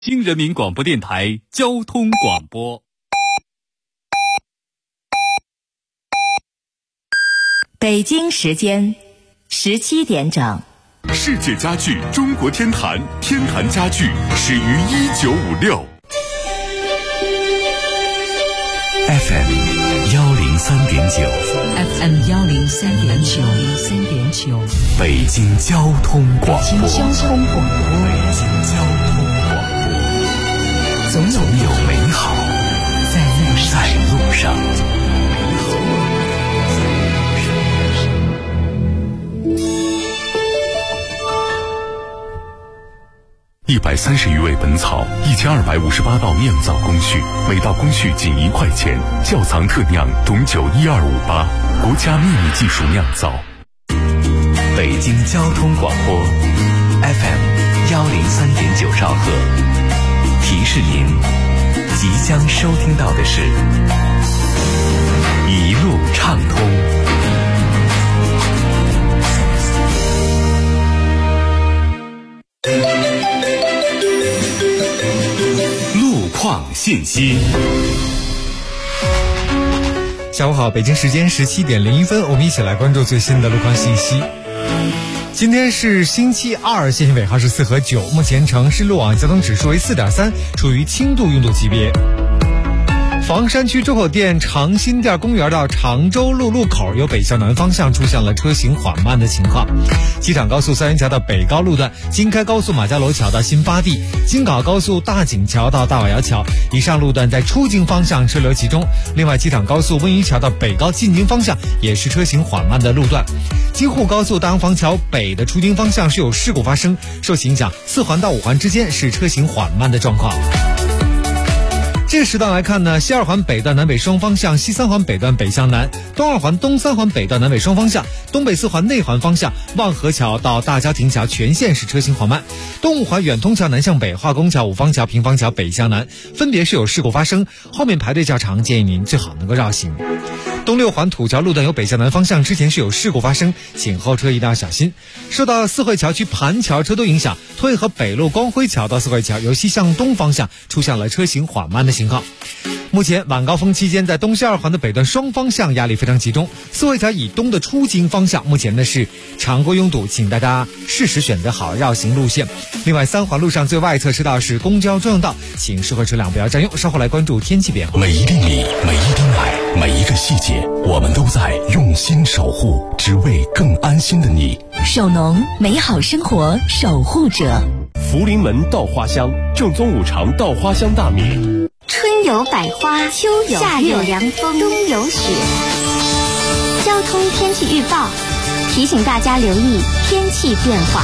新人民广播电台交通广播。 北京时间17点整。 世界家具中国天坛，天坛家具始于1956。 FM 103.9，FM 103.9， 北京交通广播， 北京交通广播， 总有美好在路上。130余味本草，1258道酿造工序，每道工序仅1块钱。窖藏特酿董酒12588，国家秘密技术酿造。北京交通广播 FM 103.9兆赫，提示您即将收听到的是一路畅通。 况信息。 下午好，北京时间17点01分，我们一起来关注最新的路况信息。今天是星期二，限行尾号是4和9，目前城市路网交通指数为4.3，处于轻度拥堵级别。房山区周口店长新店公园到常州路路口由北向南方向出现了车行缓慢的情况。机场高速三元桥到北高路段，京开高速马家楼桥到新发地，京港高速大井桥到大瓦窑桥以上路段在出京方向车流集中。另外，机场高速温榆桥到北高进京方向也是车行缓慢的路段。京沪高速大洋坊桥北的出京方向是有事故发生，受其影响，4环到5环之间是车行缓慢的状况。这个时段来看呢，西2环北段南北双方向，西3环北段北向南，东2环东3环北段南北双方向，东北4环内环方向，望河桥到大郊亭桥全线是车行缓慢。东5环远通桥南向北，化工桥、五方桥、平房桥北向南分别是有事故发生，后面排队较长，建议您最好能够绕行。东6环土桥路段由北向南方向之前是有事故发生，请后车一定要小心。受到四惠桥区盘桥车多影响，托运河北路光辉桥到四惠桥由西向东方向出现了车行缓慢的情况。目前晚高峰期间，在东西2环的北段双方向压力非常集中，四惠桥以东的出京方向目前呢是常规拥堵，请大家适时选择好绕行路线。另外3环路上最外侧车道是公交专用道，请适合车辆不要占用。稍后来关注天气变化。 每一粒米，每一滴奶，每一个细节，我们都在用心守护，只为更安心的你。 首农，美好生活守护者。 福临门稻花香，正宗5常稻花香大米。 春有百花，秋有夏有凉风，冬有雪。交通天气预报提醒大家留意天气变化。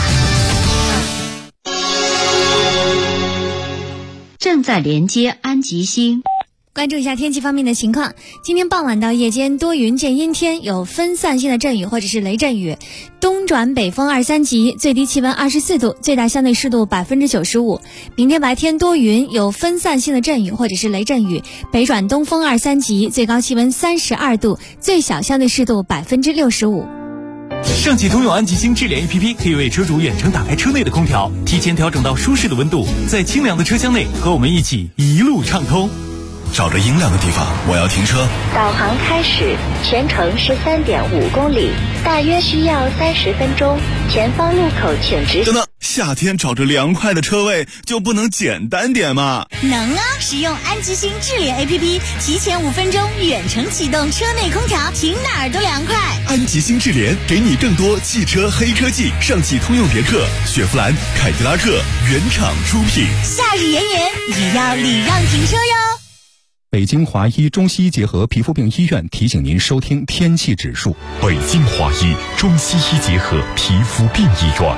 正在连接安吉星。 关注一下天气方面的情况，今天傍晚到夜间多云见阴天，有分散性的阵雨或者是雷阵雨，东转北风2、3级，最低气温24度，最大相对湿度95%。明天白天多云，有分散性的阵雨或者是雷阵雨，北转东风2、3级，最高气温32度，最小相对湿度65%。 上汽通用安吉星智联 APP 可以为车主远程打开车内的空调，提前调整到舒适的温度，在清凉的车厢内和我们一起一路畅通。 找着阴凉的地方，我要停车。 导航开始，全程13.5公里，大约需要30分钟。前方路口请直行。 等等，夏天找着凉快的车位就不能简单点吗？ 能啊！使用安吉星智联 APP， 提前5分钟远程启动车内空调，停哪儿都凉快。 安吉星智联给你更多汽车黑科技，上汽通用别克、雪佛兰、凯迪拉克原厂出品。 夏日炎炎，也要礼让停车哟。 北京华医中西医结合皮肤病医院提醒您收听天气指数。 北京华医中西医结合皮肤病医院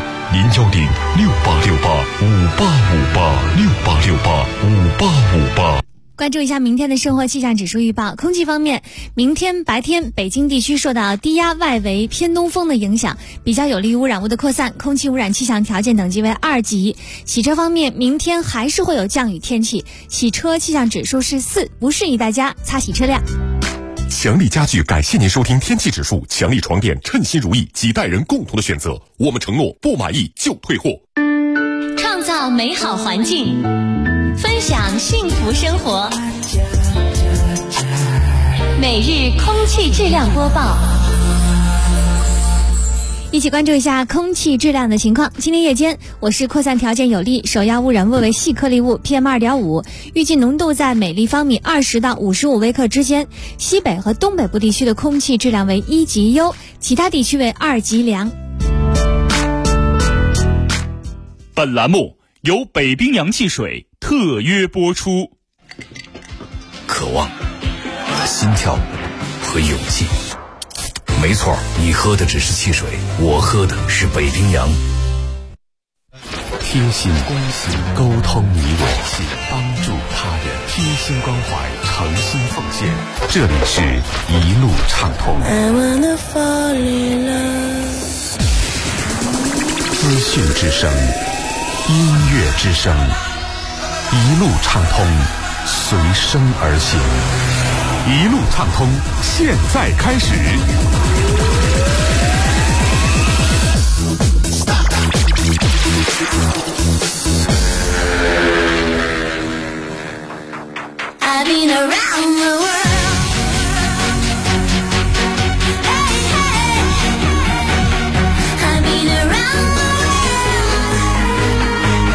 ，0106868585858，68685858。 关注一下明天的生活气象指数预报。空气方面，明天白天北京地区受到低压外围偏东风的影响，比较有利于污染物的扩散，空气污染气象条件等级为2级。洗车方面，明天还是会有降雨天气，洗车气象指数是4，不适宜大家擦洗车辆。 强力家具感谢您收听天气指数，强力床垫称心如意，几代人共同的选择，我们承诺不满意就退货。 创造美好环境。 幸福生活。 每日空气质量播报， 一起关注一下空气质量的情况。今天夜间，我市扩散条件有利，首要污染物为细颗粒物 PM2.5， 预计浓度在每立方米20到55微克之间。西北和东北部地区的空气质量为1级优，其他地区为2级良。 本栏目由北冰洋汽水特约播出。 渴望、心跳和勇气。没错，你喝的只是汽水，我喝的是北冰洋。 贴心关心，沟通你我，帮助他人，贴心关怀，诚心奉献。这里是一路畅通。资讯之声，音乐之声，一路畅通，随声而行。一路畅通，现在开始。 I've been around the world. Hey, hey. I've been around the world.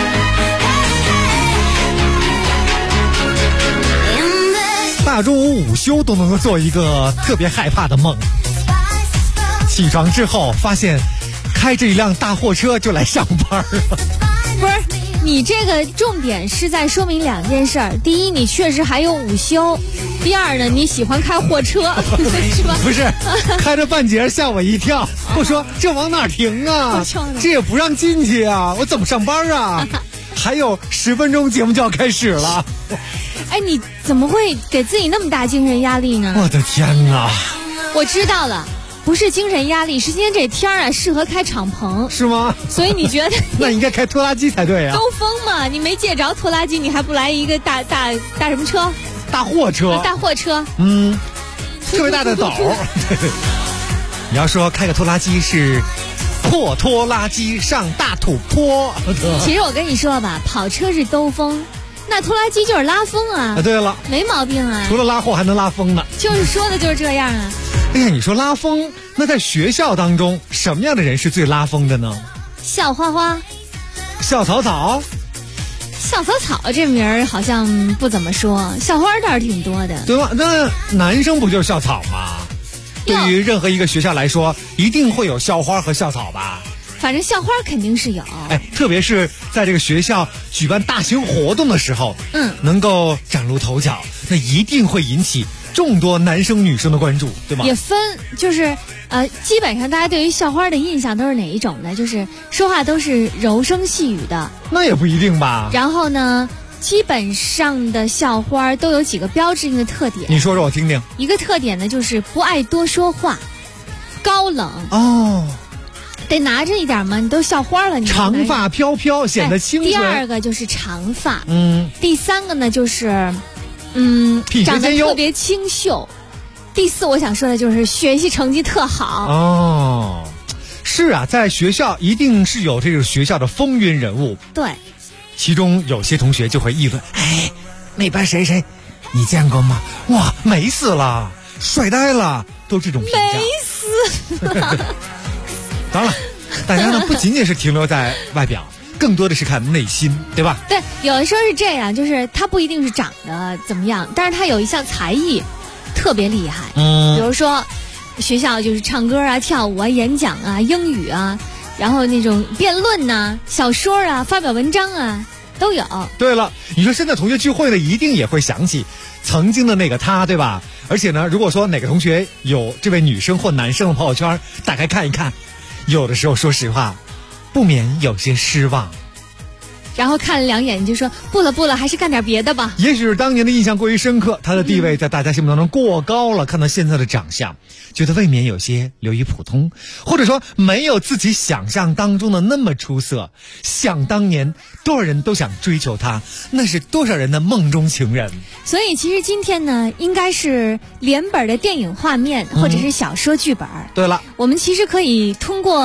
Hey, hey. In the 大中午午休都能够做一个特别害怕的梦。起床之后发现开着一辆大货车就来上班了。 不是，你这个重点是在说明两件事儿。第一，你确实还有午休；第二呢，你喜欢开货车，是吧？ 不是，开着半截吓我一跳。我说这往哪停啊？这也不让进去啊！我怎么上班啊？还有10分钟节目就要开始了。 哎，你怎么会给自己那么大精神压力呢？ 我的天哪！ 我知道了。不是精神压力，是今天这天啊适合开敞篷， 是吗？ 所以你觉得那应该开拖拉机才对啊。 兜风嘛，你没借着拖拉机，你还不来一个大什么车？ 大货车。 大货车。 特别大的斗。你要说开个拖拉机是破拖拉机上大土坡。 其实我跟你说吧，跑车是兜风，那拖拉机就是拉风啊。 对了， 没毛病啊。 除了拉货还能拉风呢。 就是说的就是这样啊。 哎呀，你说拉风，那在学校当中，什么样的人是最拉风的呢？ 校花花、 校草草。 校草草这名儿好像不怎么说，校花倒是挺多的， 对吧？那男生不就是校草吗？对于任何一个学校来说，一定会有校花和校草吧？ 反正校花肯定是有。 哎，特别是在这个学校举办大型活动的时候，能够崭露头角，那一定会引起众多男生女生的关注，对吧？ 也分，就是基本上大家对于校花的印象都是哪一种呢？就是说话都是柔声细语的。 那也不一定吧。 然后呢，基本上的校花都有几个标志性的特点。 你说说我听听。 一个特点呢，就是不爱多说话，高冷。 哦。 得拿着一点嘛，你都校花了，你长发飘飘，显得清纯。 第二个就是长发。第三个呢就是长得特别清秀。第四，我想说的就是学习成绩特好。 哦，是啊，在学校一定是有这个学校的风云人物。 对， 其中有些同学就会议论：“哎，那班谁谁，你见过吗？哇，美死了，帅呆了，都这种评价。” 美死了。 当然了，大家呢不仅仅是停留在外表。更多的是看内心，对吧？ 对，有的时候是这样，就是他不一定是长得怎么样，但是他有一项才艺特别厉害。比如说学校就是唱歌啊、跳舞啊、演讲啊、英语啊，然后那种辩论呐、小说啊、发表文章啊都有。 对了，你说现在同学聚会呢，一定也会想起曾经的那个他，对吧？而且呢，如果说哪个同学有这位女生或男生的朋友圈，打开看一看，有的时候说实话不免有些失望， 然后看了2眼就说不了，还是干点别的吧。 也许是当年的印象过于深刻，他的地位在大家心目当中过高了，看到现在的长相，觉得未免有些流于普通，或者说没有自己想象当中的那么出色。想当年多少人都想追求他，那是多少人的梦中情人。 所以其实今天呢，应该是连本的电影画面或者是小说剧本。 对了， 我们其实可以通过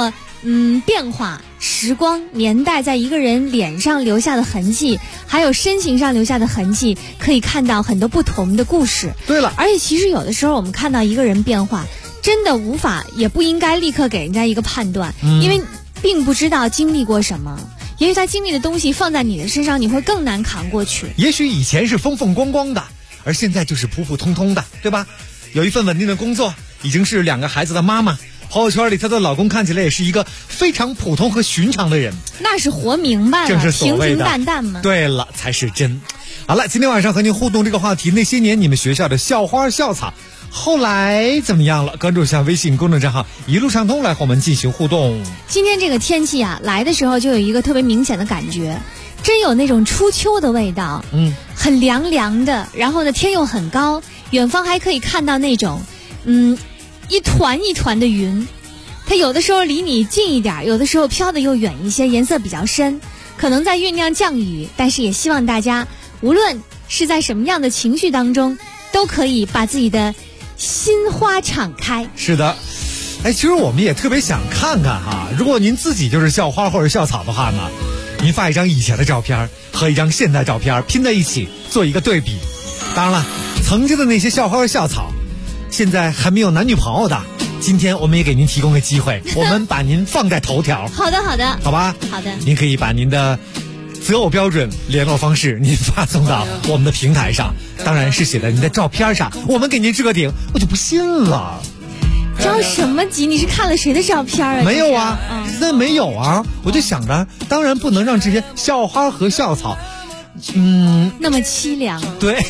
变化、时光、年代在一个人脸上留下的痕迹，还有身形上留下的痕迹，可以看到很多不同的故事。 对了， 而且其实有的时候我们看到一个人变化，真的无法也不应该立刻给人家一个判断，因为并不知道经历过什么。也许他经历的东西放在你的身上，你会更难扛过去。 也许以前是风风光光的，而现在就是普普通通的，对吧？有一份稳定的工作，已经是2个孩子的妈妈。朋友圈里她的老公看起来也是一个非常普通和寻常的人， 那是活明白了， 正是所谓的平平淡淡嘛。 对了，才是真。好了，今天晚上和您互动这个话题，那些年你们学校的校花校草后来怎么样了？关注一下微信公众账号一路畅通来和我们进行互动。 今天这个天气啊，来的时候就有一个特别明显的感觉，真有那种初秋的味道。很凉凉的，然后呢天又很高，远方还可以看到那种一团一团的云，它有的时候离你近一点，有的时候飘得又远一些，颜色比较深，可能在酝酿降雨。但是也希望大家无论是在什么样的情绪当中，都可以把自己的心花敞开。 是的，其实我们也特别想看看哈，如果您自己就是校花或者校草的话呢，您发一张以前的照片和一张现在照片拼在一起做一个对比。当然了，曾经的那些校花和校草现在还没有男女朋友的，今天我们也给您提供个机会，我们把您放在头条。 好的好的， 好吧， 好的， 您可以把您的择偶标准联络方式您发送到我们的平台上，当然是写在您的照片上，我们给您置个顶。我就不信了， 着什么急？你是看了谁的照片啊？ 没有啊，那没有啊，我就想着当然不能让这些校花和校草那么凄凉。 对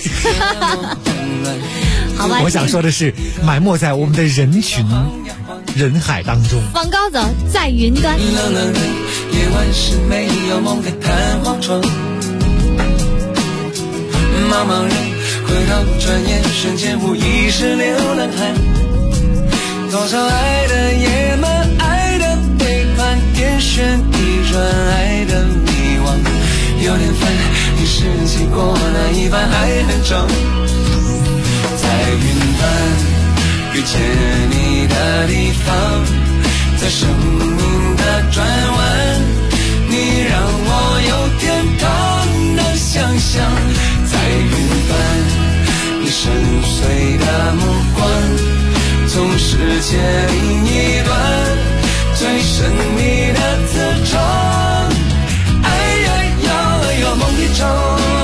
好吧， 我想说的是埋没在我们的人群人海当中。 往高走，在云端。 冷冷的夜晚是没有梦的弹簧床，茫茫人回头转眼瞬间无疑是流浪汉。多少爱的野蛮，爱的背叛，点旋一转，爱的迷惘。有点烦，你拾起过那一半还很重。在云端遇见你的地方，在生命的转弯，你让我有点痛的想象。在云端你深邃的目光，从世界另一端最神秘的自重。哎呀呀，有梦一场。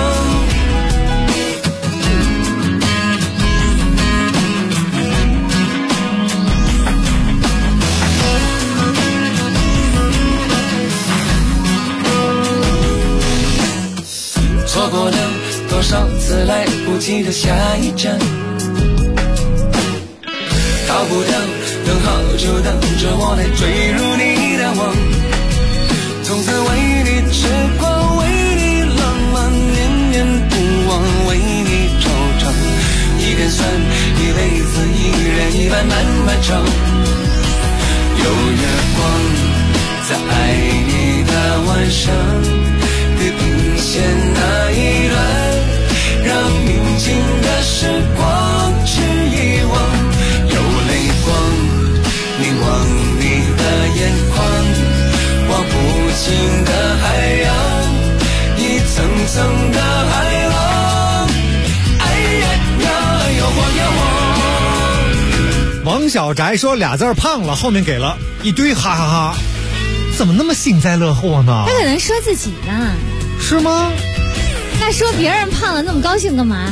错过了多少次来不及的下一站，逃不掉，等好久等着我来坠入你的网。从此为你痴狂，为你浪漫，念念不忘，为你惆怅。一边酸，一辈子一人一半慢慢长。有月光在爱你的晚上，地平线那一段，让宁静的时光去遗忘。有泪光凝望你的眼眶，望不尽的海洋，一层层的海浪。哎呀呀，有我有我。 王小宅说俩字胖了，后面给了一堆哈哈哈，怎么那么幸灾乐祸呢？ 他可能说自己呢。 是吗？ 那说别人胖了那么高兴干嘛？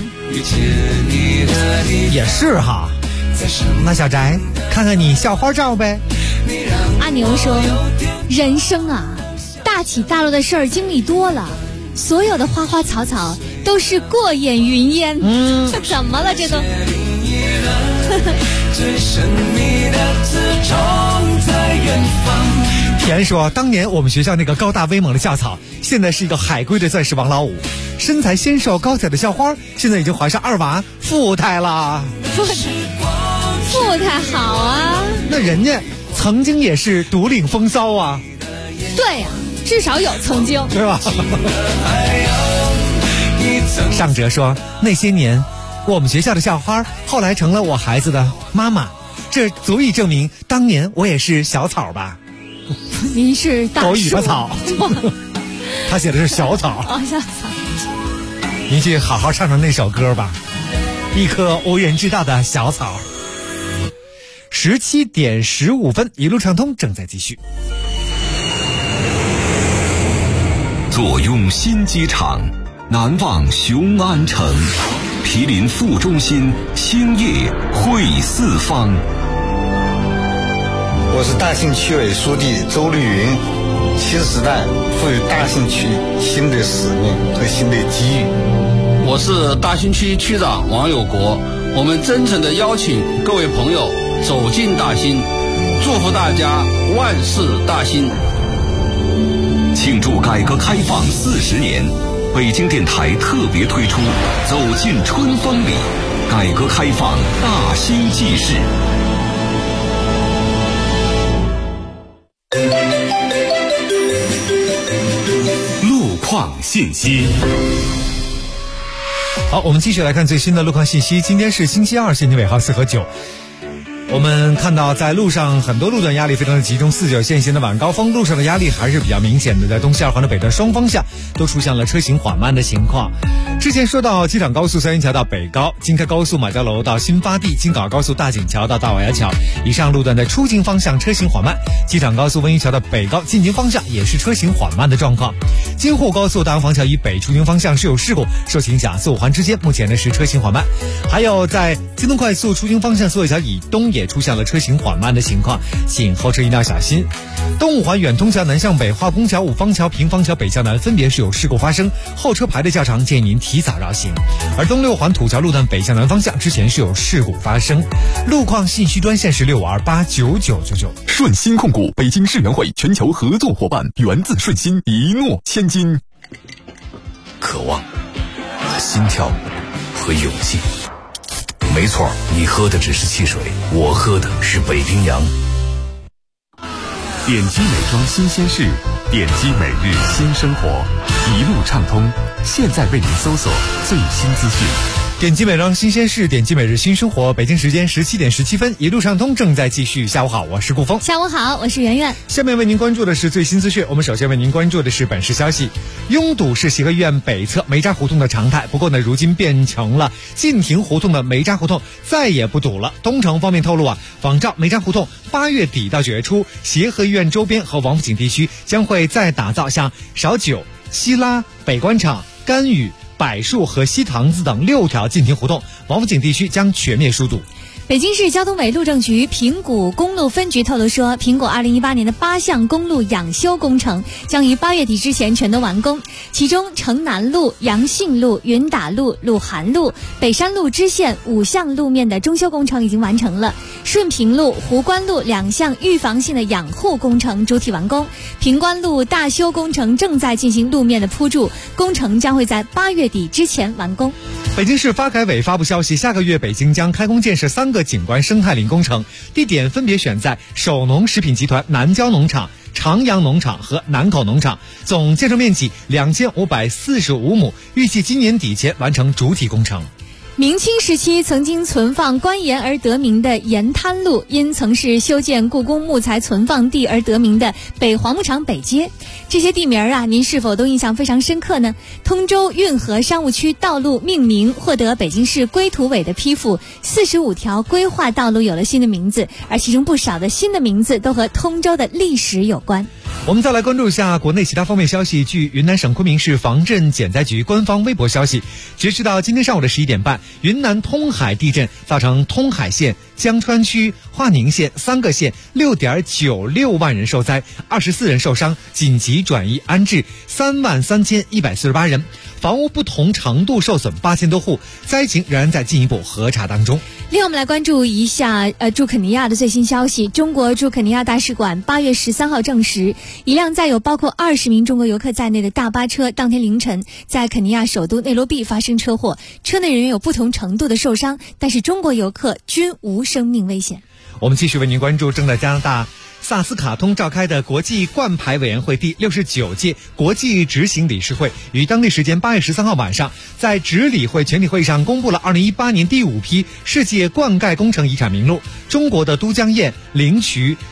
也是哈。那小宅看看你校花照呗。 阿牛说人生啊，大起大落的事儿经历多了，所有的花花草草都是过眼云烟。怎么了这都最神秘的自重在远方。 田说当年我们学校那个高大威猛的校草，现在是一个海归的钻石王老五，身材纤瘦高挑的校花，现在已经怀上2娃富态了。 富态好啊， 那人家曾经也是独领风骚啊。 对呀，至少有曾经， 对吧？上哲说那些年我们学校的校花后来成了我孩子的妈妈，这足以证明当年我也是小草吧。 您是大树。 狗尾巴草。他写的是小草。 哦，小草。 您去好好唱唱那首歌吧，一棵无人知道的小草。17点15分，一路畅通正在继续。 坐拥新机场，难忘雄安城，毗邻副中心，兴业汇四方。 我是大兴区委书记周绿云。新时代赋予大兴区新的使命和新的机遇。 我是大兴区区长王有国，我们真诚地邀请各位朋友走进大兴，祝福大家万事大兴。 庆祝改革开放40年，北京电台特别推出《走进春风里》，改革开放大兴纪事。 路况信息。 好，我们继续来看最新的路况信息。今天是星期二，线天尾号4和9。我们看到在路上很多路段压力非常的集中，49线型的晚高峰路上的压力还是比较明显的，在东西二环的北段双方向都出现了车行缓慢的情况。之前说到机场高速三元桥到北高，京开高速马家楼到新发地，京港高速大井桥到大瓦窑桥，以上路段在出境方向车行缓慢，机场高速温榆桥的北高进京方向也是车行缓慢的状况。京沪高速大杨坊桥以北出京方向是有事故，受其影响4、5环之间目前呢是车行缓慢。还有在京东快速出京方向所有桥以东也出现了车行缓慢的情况，请后车一定要小心。东5环远通桥南向北、化工桥、五方桥、平房桥北向南分别是有事故发生，后车排的较长，建议您提早绕行。而东6环土桥路段北向南方向之前是有事故发生。路况信息专线是65289999。 顺鑫控股北京世园会全球合作伙伴，源自顺鑫，一诺千金。 渴望、心跳和勇气。没错，你喝的只是汽水，我喝的是北冰洋。 点击美妆新鲜事，点击每日新生活，一路畅通。现在为您搜索最新资讯。 点击美妆新鲜事，点击每日新生活。北京时间17点17分，一路畅通正在继续。下午好，我是顾峰。 下午好，我是圆圆。 下面为您关注的是最新资讯。我们首先为您关注的是本市消息。拥堵是协和医院北侧梅渣胡同的常态，不过呢，如今变成了晋亭胡同的梅渣胡同再也不堵了。东城方面透露仿照梅渣胡同8月底到9月初，协和医院周边和王府井地区将会再打造像少九、西拉、北关厂、甘雨、柏树和西塘子等6条晋亭胡同，王府井地区将全面疏堵。 北京市交通委路政局平谷公路分局透露说，平谷2018年的8项公路养修工程将于8月底之前全都完工，其中城南路、阳信路、云打路、鲁涵路、北山路支线5项路面的中修工程已经完成了，顺平路、湖关路2项预防性的养护工程主体完工，平关路大修工程正在进行路面的铺筑，工程将会在8月底之前完工。 北京市发改委发布消息，下个月北京将开工建设3个景观生态林工程，地点分别选在首农食品集团南郊农场、长阳农场和南口农场，总建设面积2545亩，预计今年底前完成主体工程。 明清时期曾经存放官盐而得名的盐滩路，因曾是修建故宫木材存放地而得名的北黄木厂北街。这些地名您是否都印象非常深刻呢？通州运河商务区道路命名获得北京市规土委的批复，45条规划道路有了新的名字，而其中不少的新的名字都和通州的历史有关。 我们再来关注一下国内其他方面消息。据云南省昆明市防震减灾局官方微博消息，截止到今天上午的11点半，云南通海地震造成通海县、江川区、华宁县3个县 6.96 万人受灾，24人受伤，紧急转移安置33148人，房屋不同程度受损8000多户，灾情仍然在进一步核查当中。 另外我们来关注一下驻肯尼亚的最新消息。中国驻肯尼亚大使馆8月13号证实，一辆载有包括20名中国游客在内的大巴车当天凌晨在肯尼亚首都内罗毕发生车祸，车内人员有不同程度的受伤，但是中国游客均无生命危险。 我们继续为您关注正在加拿大萨斯卡通召开的国际冠牌委员会第69届国际执行理事会于当地时间8月13号晚上，在执理会全体会议上公布了2018年第5批世界灌溉工程遗产名录。中国的都江堰、灵渠、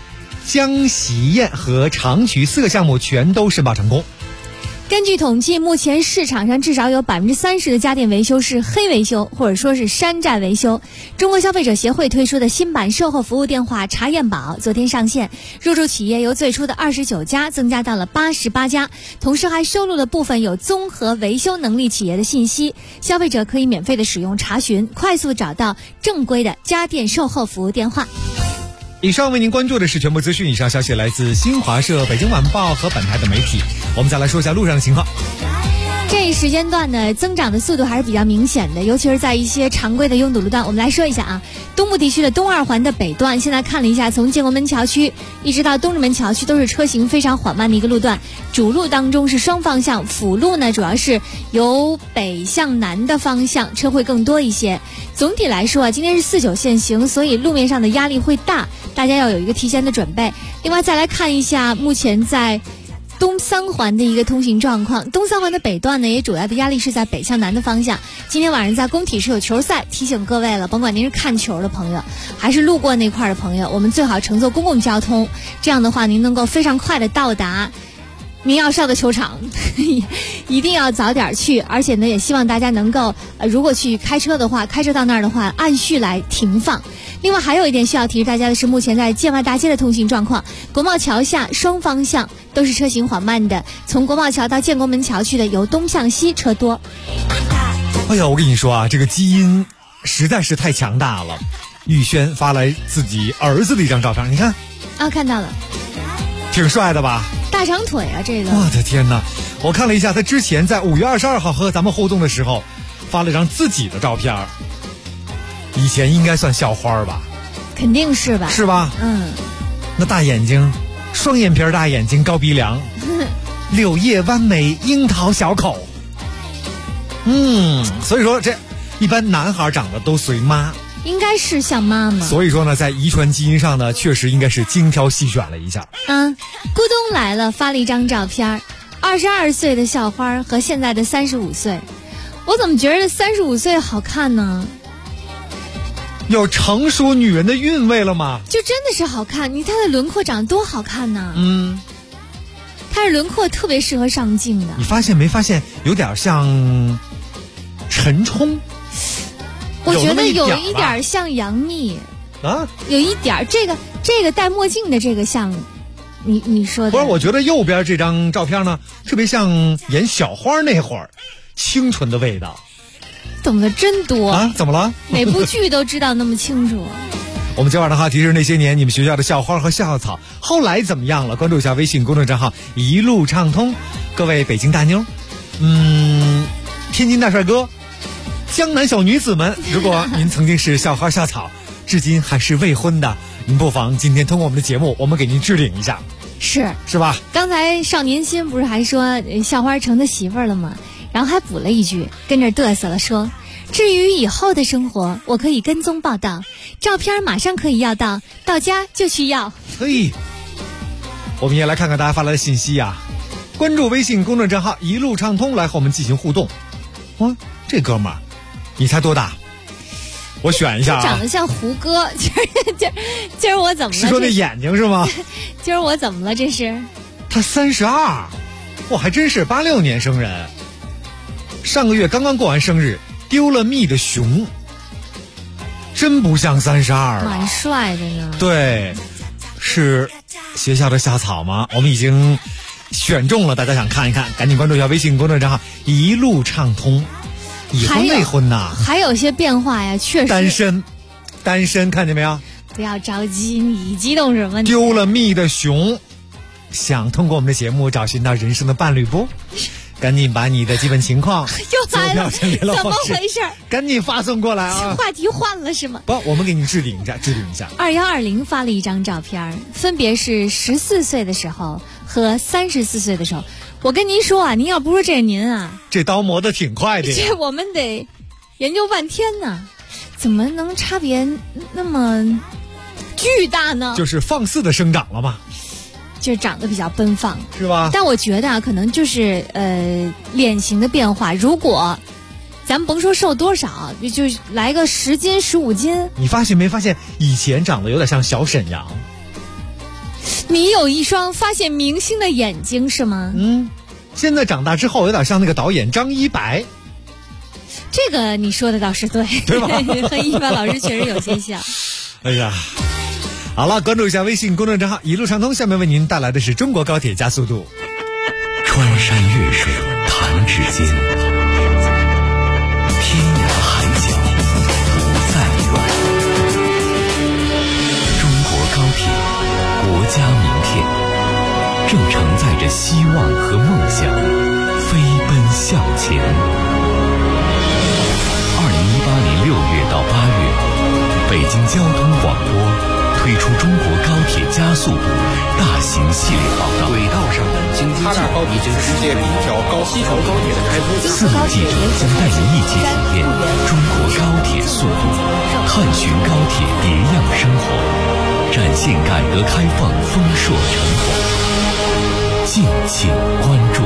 江喜宴和长渠4个项目全都申报成功。 根据统计，目前市场上至少有30%的家电维修是黑维修，或者说是山寨维修。中国消费者协会推出的新版售后服务电话查验宝昨天上线，入驻企业由最初的29家增加到了88家，同时还收录了部分有综合维修能力企业的信息，消费者可以免费的使用查询，快速找到正规的家电售后服务电话。 以上为您关注的是全部资讯，以上消息来自新华社、北京晚报和本台的媒体。我们再来说一下路上的情况。 这一时间段呢，增长的速度还是比较明显的，尤其是在一些常规的拥堵路段。我们来说一下啊，东部地区的东二环的北段，现在看了一下，从建国门桥区一直到东直门桥区都是车行非常缓慢的一个路段。主路当中是双方向，辅路呢主要是由北向南的方向，车会更多一些。总体来说啊，今天是49限行，所以路面上的压力会大，大家要有一个提前的准备。另外再来看一下目前在东三环的一个通行状况，东三环的北段呢，也主要的压力是在北向南的方向。今天晚上在工体是有球赛，提醒各位了，甭管您是看球的朋友，还是路过那块的朋友，我们最好乘坐公共交通，这样的话您能够非常快的到达民耀少的球场，一定要早点去，而且呢，也希望大家能够，如果去开车的话，开车到那儿的话，按序来停放。另外还有一点需要提示大家的是，目前在建外大街的通行状况，国贸桥下双方向都是车行缓慢的，从国贸桥到建国门桥去的由东向西车多。 哎呀，我跟你说啊，这个基因实在是太强大了。玉轩发来自己儿子的一张照片，你看啊，看到了， 挺帅的吧？ 大长腿啊，这个！ 我的天哪！我看了一下，他之前在5月22号和咱们互动的时候，发了张自己的照片。以前应该算校花吧？ 肯定是吧？ 是吧？ 嗯。 那大眼睛，双眼皮大眼睛，高鼻梁，柳叶弯眉，樱桃小口。所以说这一般男孩长得都随妈。 应该是像妈妈， 所以说呢，在遗传基因上呢，确实应该是精挑细选了一下。 咕咚来了，发了一张照片，22岁的校花和现在的35岁，我怎么觉得35岁好看呢？ 有成熟女人的韵味了吗？ 就真的是好看，她的轮廓长得多好看呢！她的轮廓特别适合上镜的。 你发现没发现有点像陈冲？ 我觉得有一点像杨幂啊， 有一点这个戴墨镜的这个像，你说的不是？我觉得右边这张照片呢，特别像演小花那会儿，清纯的味道。 懂得真多啊！怎么了？ 哪部剧都知道那么清楚。 我们今晚的话题是那些年你们学校的校花和校草后来怎么样了？关注一下微信公众账号一路畅通。各位北京大妞，天津大帅哥，江南小女子们，如果您曾经是校花校草，至今还是未婚的，您不妨今天通过我们的节目，我们给您置顶一下，是吧？ 刚才少年心不是还说校花成他媳妇儿了吗？然后还补了一句，跟着嘚瑟了说，至于以后的生活，我可以跟踪报道，照片马上可以要到家就去要。 嘿，我们也来看看大家发来的信息啊，关注微信公众账号一路畅通来和我们进行互动。这哥们儿，你猜多大？我选一下啊。 长得像胡歌，今儿我怎么了？ 是说那眼睛是吗？ 今儿我怎么了？这是他32，哇，还真是86年生人。上个月刚刚过完生日，丢了蜜的熊，真不像32啊。 蛮帅的呢。 对，是学校的校草吗？我们已经选中了，大家想看一看，赶紧关注一下微信公众账号一路畅通。已婚未婚呐？ 还有些变化呀，确实。单身，看见没有？ 不要着急，你激动什么？ 丢了蜜的熊，想通过我们的节目找寻到人生的伴侣不？赶紧把你的基本情况又来了，怎么回事？ 赶紧发送过来啊！ 话题换了是吗？ 不，我们给你置顶一下。 2120发了一张照片，分别是14岁的时候和34岁的时候。我跟您说啊，您要不是这您啊， 这刀磨得挺快的呀。 这我们得研究半天呢，怎么能差别那么巨大呢？ 就是放肆的生长了嘛。 就长得比较奔放， 是吧？ 但我觉得啊，可能就是脸型的变化。如果咱们甭说瘦多少，就来个10斤15斤。 你发现没发现，以前长得有点像小沈阳， 你有一双发现明星的眼睛是吗？ 现在长大之后有点像那个导演张一白。 这个你说的倒是对， 对吧？ 和一白老师确实有些像。 哎呀，好了，关注一下微信公众账号一路畅通，下面为您带来的是中国高铁加速度。 穿山越水弹指间，天涯海角不再远。中国高铁，国家名片，正承载着希望和梦想，飞奔向前。2018年6月到8月，北京交通广播推出中国高铁加速度大型系列报道，轨道上的经济计划已经世界第一条西条高铁的开通。4路记者将带您一起体验中国高铁速度，探寻高铁别样生活，展现改革开放丰硕成果。敬请关注。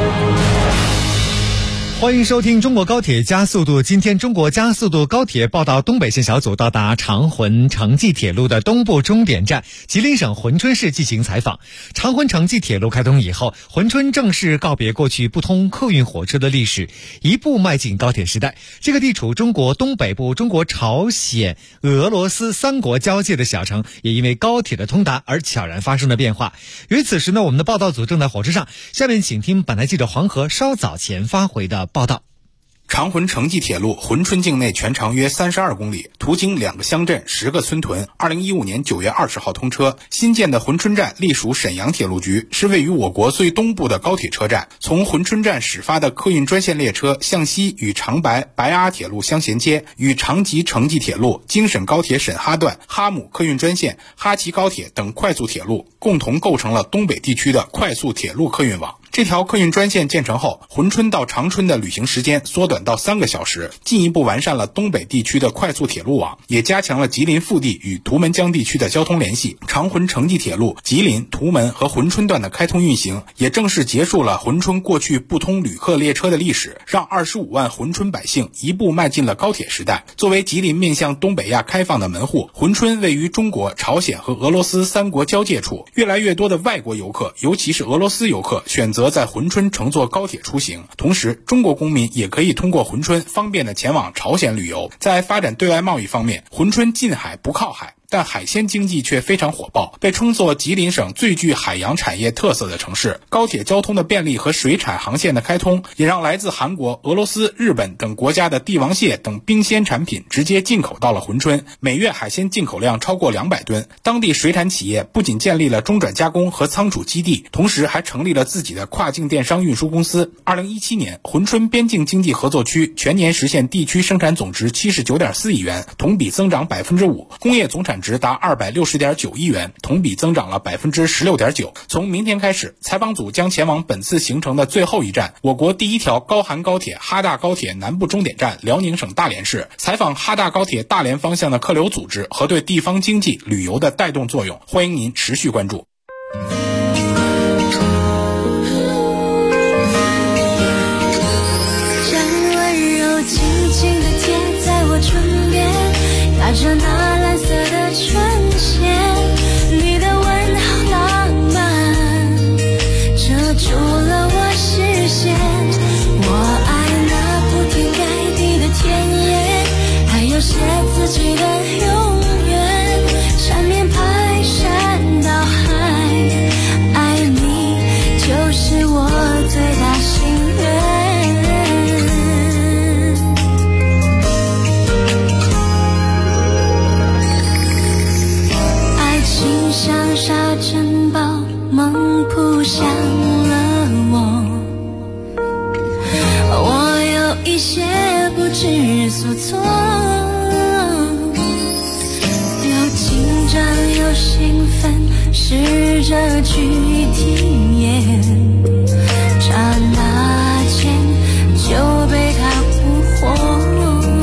欢迎收听中国高铁加速度。今天中国加速度高铁报道东北线小组到达长浑城际铁路的东部终点站吉林省珲春市进行采访。长浑城际铁路开通以后，珲春正式告别过去不通客运火车的历史，一步迈进高铁时代。这个地处中国东北部、中国朝鲜、俄罗斯三国交界的小城，也因为高铁的通达而悄然发生了变化。由于此时呢，我们的报道组正在火车上，下面请听本台记者黄河稍早前发回的报道。 长浑城际铁路珲春境内全长约32公里，途经2个乡镇、10个村屯。2015年9月20号通车。新建的珲春站隶属沈阳铁路局，是位于我国最东部的高铁车站。从珲春站始发的客运专线列车向西与长白、白阿铁路相衔接，与长吉城际铁路、京沈高铁沈哈段、哈姆客运专线、哈齐高铁等快速铁路共同构成了东北地区的快速铁路客运网。这条客运专线建成后，珲春到长春的旅行时间缩短到3个小时，进一步完善了东北地区的快速铁路网，也加强了吉林腹地与图门江地区的交通联系。长浑城际铁路吉林、图门和珲春段的开通运行，也正式结束了珲春过去不通旅客列车的历史，让25万珲春百姓一步迈进了高铁时代。作为吉林面向东北亚开放的门户，珲春位于中国、朝鲜和俄罗斯三国交界处，越来越多的外国游客，尤其是俄罗斯游客，选择在珲春乘坐高铁出行。同时，中国公民也可以通过珲春方便地前往朝鲜旅游。在发展对外贸易方面，珲春近海不靠海，但海鲜经济却非常火爆，被称作吉林省最具海洋产业特色的城市。高铁交通的便利和水产航线的开通，也让来自韩国、俄罗斯、日本等国家的帝王蟹等冰鲜产品直接进口到了珲春，每月海鲜进口量超过200吨。当地水产企业不仅建立了中转加工和仓储基地，同时还成立了自己的跨境电商运输公司。2017年，珲春边境经济合作区全年实现地区生产总值79.4亿元，同比增长5%，工业总产值达260.9亿元，同比增长了16.9%。从明天开始，采访组将前往本次行程的最后一站，我国第一条高韩高铁哈大高铁南部终点站辽宁省大连市，采访哈大高铁大连方向的客流组织和对地方经济旅游的带动作用。欢迎您持续关注。 踏着那蓝色的春线，你的吻好浪漫，遮住了我视线。我爱那铺天盖地的田野，还有写自己的永远，缠绵排山倒海，爱你就是我最大心愿。像沙尘暴猛扑向了我有一些不知所措，有紧张有兴奋，试着去体验，刹那间就被他俘获。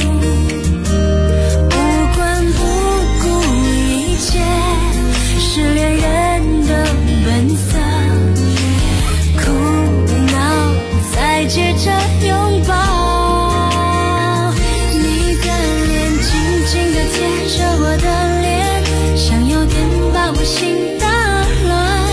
是恋人的本色，苦恼再接着拥抱，你的脸紧紧地贴着我的脸，像有点把我心打乱，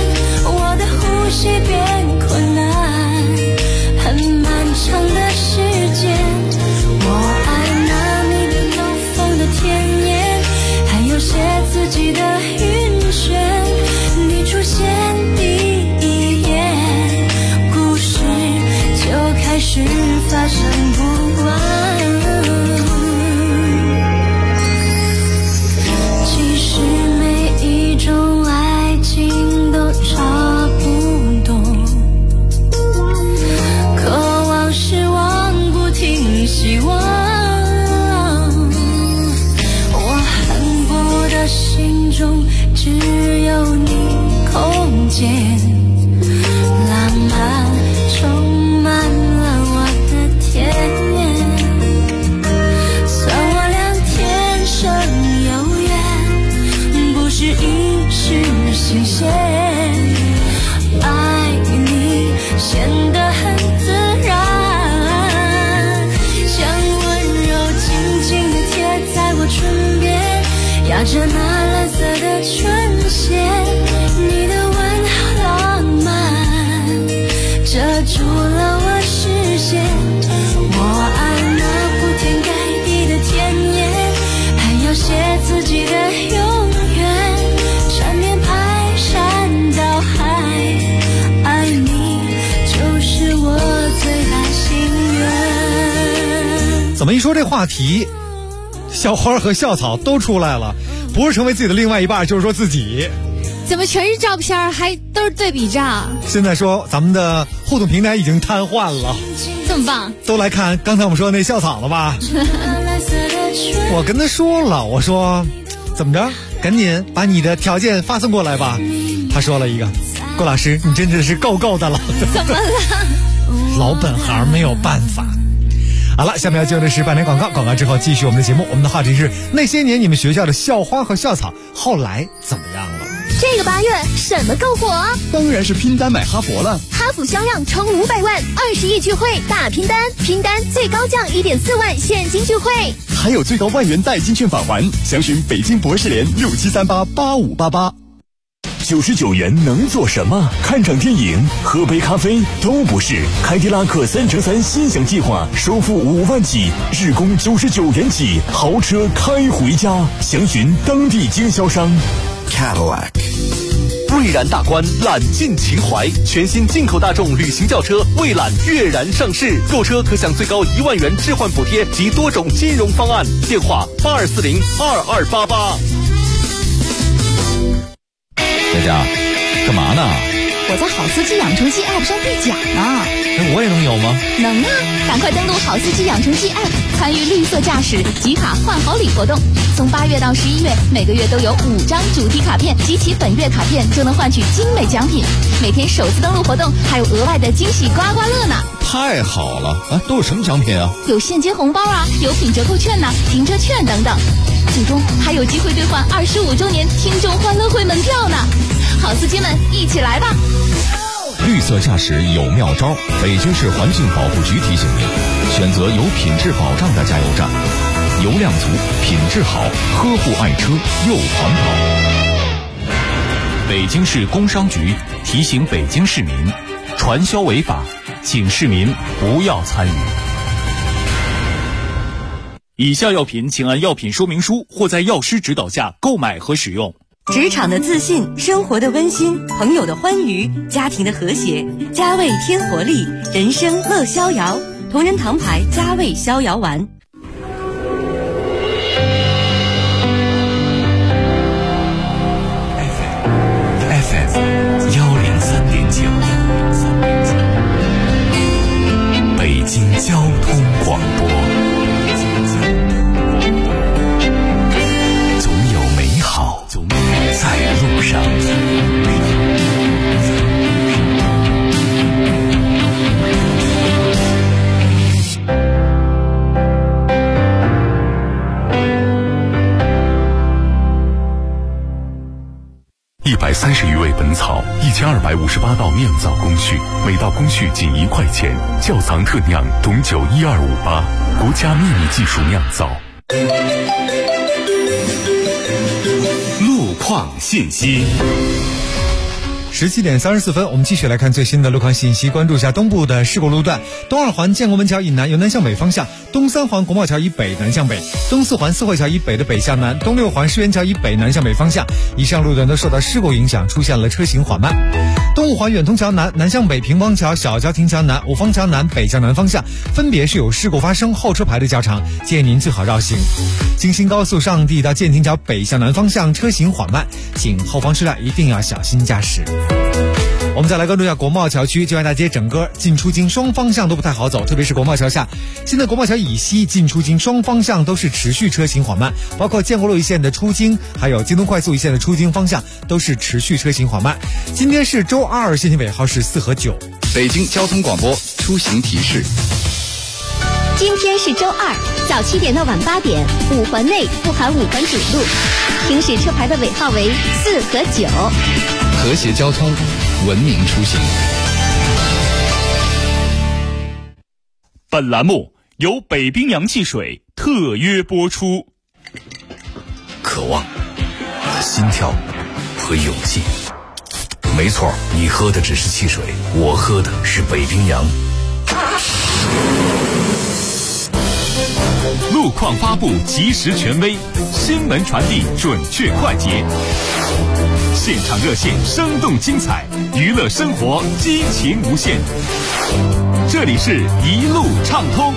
间，浪漫充满了我的田野。算我俩天生有缘，不是一时新鲜。爱你显得很自然，像温柔紧紧地贴在我唇边，压着那蓝色的唇线。你的吻好浪漫，遮住了我视线。我爱那铺天盖地的田野，还要写自己的永远，缠绵排山倒海，爱你就是我最大心愿。 怎么一说这话题，校花和校草都出来了，不是成为自己的另外一半，就是说自己。 怎么全是照片，还都是对比照？ 现在说咱们的互动平台已经瘫痪了， 这么棒， 都来看刚才我们说的那校草了吧？我跟他说了，我说怎么着，赶紧把你的条件发送过来吧。他说了一个，郭老师你真的是够够的了。 怎么了？ 老本行没有办法。好了，下面要接的是半年广告，广告之后继续我们的节目。我们的话题是那些年你们学校的校花和校草后来怎么样了？ 这个8月什么够火？ 当然是拼单买哈佛了。 哈弗销量冲500万，20亿聚会大拼单，拼单最高降1.4万现金聚会， 还有最高万元代金券返还。详询北京博士联67388588。 99元能做什么？看场电影、喝杯咖啡都不是。凯迪拉克3乘3心想计划，首付5万起，日供99元起，豪车开回家。详询当地经销商。 Cadillac。 蔚然大观，揽尽情怀，全新进口大众旅行轿车蔚揽跃然上市，购车可享最高1万元置换补贴及多种金融方案。电话82402288。 佳佳，干嘛呢？ 我在好司机养成记 App 上兑奖呢。 我也能有吗？ 能啊！赶快登录好司机养成记 App， 参与绿色驾驶集卡换好礼活动。从8月到11月，每个月都有5张主题卡片，集齐本月卡片就能换取精美奖品。每天首次登录活动还有额外的惊喜刮刮乐呢！ 太好了啊！都有什么奖品啊？ 有现金红包啊，有品折扣券呐，停车券等等。最终还有机会兑换25周年听众欢乐会门票呢！好司机们，一起来吧！ 绿色驾驶有妙招，北京市环境保护局提醒您，选择有品质保障的加油站，油量足，品质好，呵护爱车又环保。 北京市工商局提醒北京市民，传销违法，请市民不要参与。以下药品请按药品说明书或在药师指导下购买和使用。 职场的自信，生活的温馨，朋友的欢愉，家庭的和谐，佳味添活力，人生乐逍遥。同仁堂牌佳味逍遥丸。 FM 103.9，北京交通广播。总有美好在路上。 130余味本草，1258道酿造工序，每道工序仅1块钱。窖藏特酿董酒12588，国家秘密技术酿造。 路况信息。 17点34分，我们继续来看最新的路况信息，关注一下东部的事故路段。东2环建国门桥以南由南向北方向，东3环国贸桥以北南向北，东4环四惠桥以北的北向南，东6环世园桥以北南向北方向，以上路段都受到事故影响，出现了车行缓慢。东5环远通桥南南向北平方桥、小桥亭桥南、五方桥南北向南方向分别是有事故发生，后车排的较长，建议您最好绕行。京新高速上地到建亭桥北向南方向车行缓慢，请后方车辆一定要小心驾驶。 我们再来关注一下国贸桥区金源大街整个进出京双方向都不太好走，特别是国贸桥下。现在国贸桥以西进出京双方向都是持续车行缓慢，包括建国路一线的出京，还有京东快速一线的出京方向都是持续车行缓慢。今天是周二，信息尾号是4和9。 北京交通广播出行提示。 今天是周二，早7点到晚8点，5环内不含5环主路，行驶车牌的尾号为4和9。 和谐交通，文明出行。 本栏目由北冰洋汽水特约播出。 渴望、心跳和勇气。没错，你喝的只是汽水，我喝的是北冰洋。 路况发布及时权威，新闻传递准确快捷，现场热线生动精彩，娱乐生活激情无限。这里是一路畅通。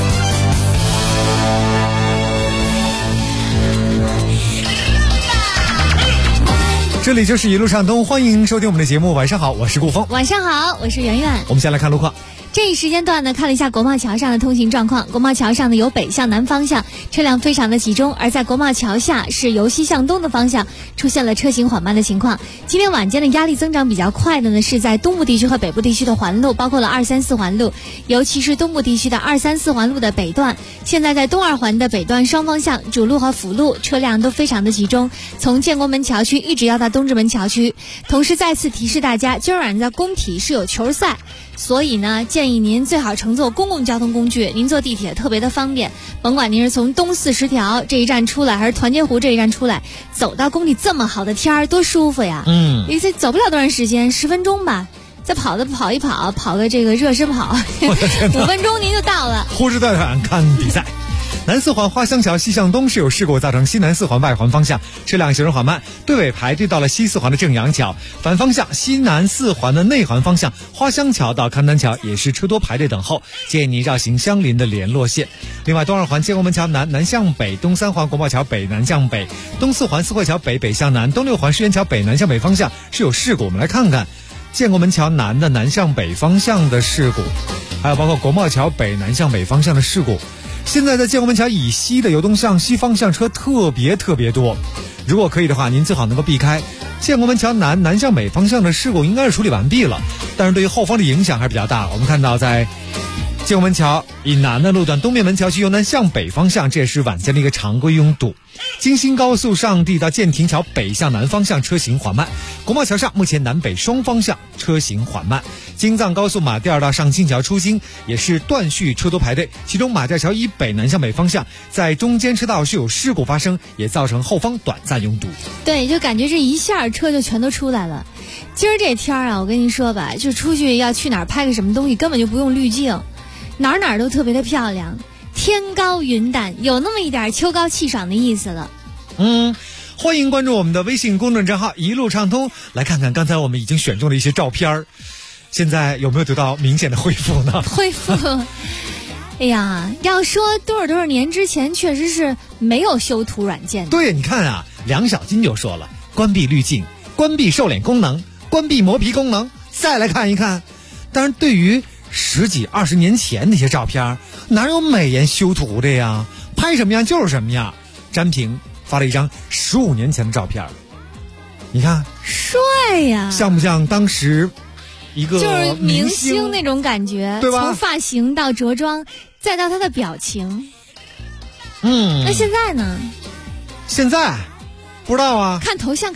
这里就是一路畅通，欢迎收听我们的节目。晚上好，我是顾峰。 晚上好，我是圆圆。 我们先来看路况。 这一时间段呢，看了一下国贸桥上的通行状况。国贸桥上呢，由北向南方向车辆非常的集中，而在国贸桥下是由西向东的方向出现了车行缓慢的情况。今天晚间的压力增长比较快的呢，是在东部地区和北部地区的环路，包括了2、3、4环路，尤其是东部地区的2、3、4环路的北段。现在在东2环的北段双方向主路和辅路车辆都非常的集中，从建国门桥区一直要到东直门桥区。同时再次提示大家，今儿晚上在工体是有球赛。所以呢，建议您最好乘坐公共交通工具，您坐地铁特别的方便。甭管您是从东40条这一站出来，还是团结湖这一站出来，走到工体这么好的天儿，多舒服呀！你这走不了多长时间，10分钟吧，再跑一跑，跑个这个热身跑，5分钟您就到了。 呼哧带喘看比赛。南4环花乡桥西向东是有事故，造成西南4环外环方向车辆行驶缓慢，队尾排队到了西4环的正阳桥，反方向西南4环的内环方向花乡桥到康丹桥也是车多排队等候，建议您绕行相邻的联络线。另外，东2环建国门桥南向北，东3环国贸桥北南向北，东4环四惠桥北向南，东6环世园桥北南向北方向是有事故。我们来看看建国门桥南的南向北方向的事故，还有包括国贸桥北南向北方向的事故。现在在建国门桥以西的由东向西方向车特别多，如果可以的话，您最好能够避开。建国门桥南向北方向的事故应该是处理完毕了，但是对于后方的影响还是比较大。我们看到在建国门桥以南的路段，东面门桥区由南向北方向，这也是晚间的一个常规拥堵。京新高速上地到建亭桥北向南方向车行缓慢，国贸桥上目前南北双方向车行缓慢。京藏高速马甸到上清桥出京也是断续车多排队，其中马甸桥以北南向北方向在中间车道是有事故发生，也造成后方短暂拥堵。 对，就感觉这一下车就全都出来了。今儿这天啊，我跟您说吧，就出去要去哪儿拍个什么东西，根本就不用滤镜，哪儿都特别的漂亮，天高云淡，有那么一点秋高气爽的意思了。 欢迎关注我们的微信公众账号一路畅通，来看看刚才我们已经选中的一些照片，现在有没有得到明显的恢复呢？ 恢复，哎呀，要说多少年之前确实是没有修图软件的。 对，你看啊，梁小金就说了，关闭滤镜，关闭瘦脸功能，关闭磨皮功能，再来看一看。当然对于10几20年前那些照片，哪有美颜修图的呀？拍什么样就是什么样。詹平发了一张15年前的照片，你看帅呀， 像不像当时一个就是明星那种感觉， 对吧？ 从发型到着装，再到他的表情。那现在呢？ 现在不知道啊。 看头像，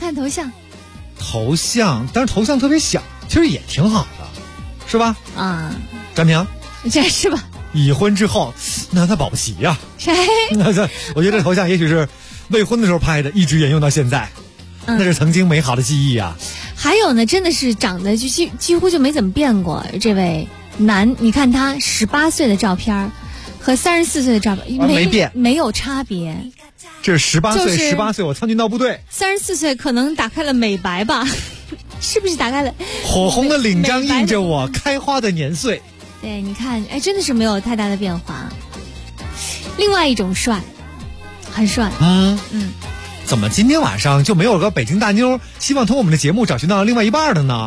但是头像特别小，其实也挺好的，是吧？ 啊， 詹平， 这是吧？ 已婚之后，那他保不齐呀。 谁？ 我觉得这头像也许是未婚的时候拍的，一直沿用到现在，那是曾经美好的记忆啊。 还有呢，真的是长得就几乎就没怎么变过。这位男，你看他18岁的照片和34岁的照片没变， 没有差别。 这是18岁，我参军到部队。 34岁可能打开了美白吧，是不是打开了？ 火红的领章印着我开花的年岁。 对，你看，哎，真的是没有太大的变化。另外一种帅，很帅。 怎么今天晚上就没有个北京大妞希望通过我们的节目找寻到另外一半的呢？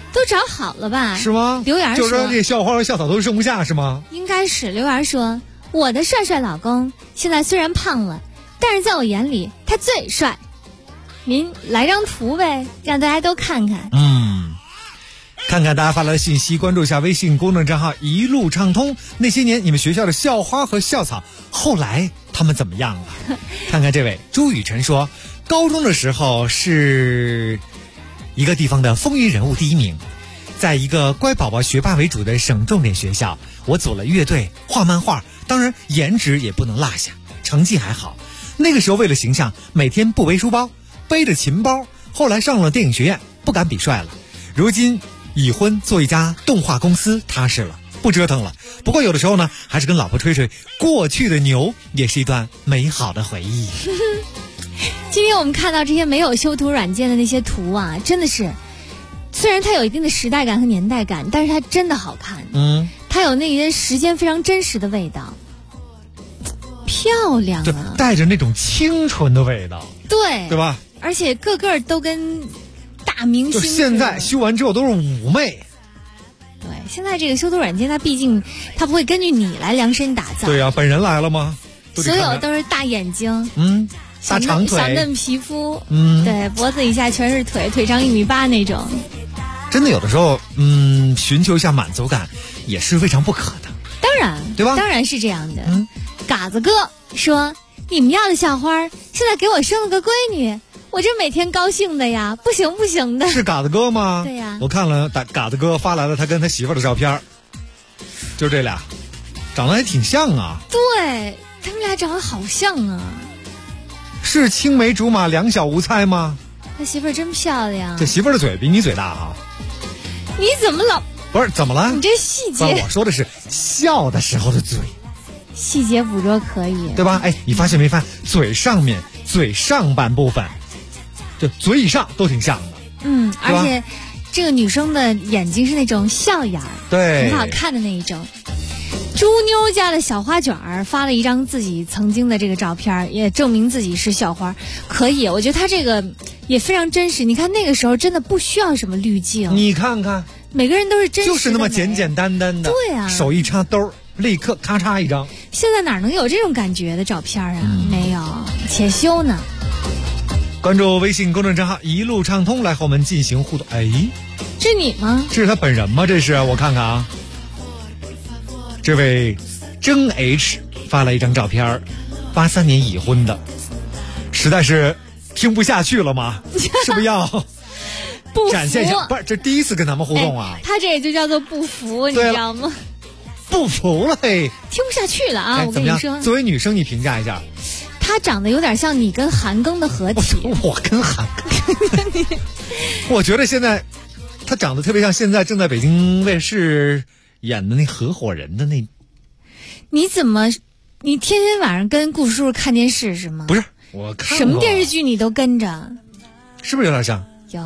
都找好了吧？ 是吗？ 刘源就是说这校花和校草都生不下是吗？ 应该是。刘源说，我的帅帅老公现在虽然胖了，但是在我眼里他最帅。您来张图呗，让大家都看看。 看看大家发来的信息，关注一下微信公众账号一路畅通。那些年你们学校的校花和校草，后来他们怎么样了？看看这位朱雨辰说，高中的时候是一个地方的风云人物第1名，在一个乖宝宝学霸为主的省重点学校，我组了乐队，画漫画，当然颜值也不能落下，成绩还好。那个时候为了形象，每天不背书包，背着琴包。后来上了电影学院，不敢比帅了。如今已婚，做一家动画公司，踏实了，不折腾了。不过有的时候呢，还是跟老婆吹吹过去的牛，也是一段美好的回忆。 今天我们看到这些没有修图软件的那些图啊，真的是，虽然它有一定的时代感和年代感，但是它真的好看。它有那些时间非常真实的味道，漂亮啊， 带着那种清纯的味道， 对吧？ 而且个个都跟大明星， 就现在修完之后都是妩媚。 对，现在这个修图软件，它毕竟它不会根据你来量身打造。 对呀，本人来了吗？ 所有都是大眼睛， 大长腿， 小嫩皮肤，对，脖子以下全是腿，腿长1.8米那种。 真的有的时候，寻求一下满足感也是未尝不可的。 当然， 对吧？ 当然是这样的。嘎子哥说，你们要的校花现在给我生了个闺女。我这每天高兴的呀，不行的。 是嘎子哥吗？ 对呀， 我看了嘎子哥发来了他跟他媳妇的照片，就这俩，长得还挺像啊。 对，他们俩长得好像啊。 是青梅竹马两小无猜吗？ 他媳妇真漂亮。 这媳妇的嘴比你嘴大啊。 你怎么老不是怎么了？ 你这细节， 我说的是笑的时候的嘴， 细节捕捉可以， 对吧？哎，你发现没发现嘴上面嘴上半部分？就嘴以上都挺像的， 而且这个女生的眼睛是那种笑眼儿， 对， 很好看的那一种。猪妞家的小花卷儿发了一张自己曾经的这个照片，也证明自己是校花，可以，我觉得她这个也非常真实。你看那个时候真的不需要什么滤镜， 你看看， 每个人都是真实的， 就是那么简简单单的， 对啊， 手一插兜，立刻咔嚓一张。 现在哪能有这种感觉的照片啊？没有，且修呢。 关注微信公众账号一路畅通，来和我们进行互动。哎， 这你吗？ 这是他本人吗？这是我看看啊。这位真 H 发了一张照片，83年已婚的，实在是听不下去了吗？是不是要展现一下？不是，这第一次跟咱们互动啊。 他这也就叫做不服，你知道吗？ 不服了嘿， 听不下去了啊！我跟你说， 作为女生，你评价一下。 他长得有点像你跟韩庚的合体。 我跟韩庚，我觉得现在他长得特别像现在正在北京卫视演的那合伙人的那。 你怎么？你天天晚上跟顾叔叔看电视是吗？ 不是，我看什么电视剧你都跟着， 是不是有点像？ 有。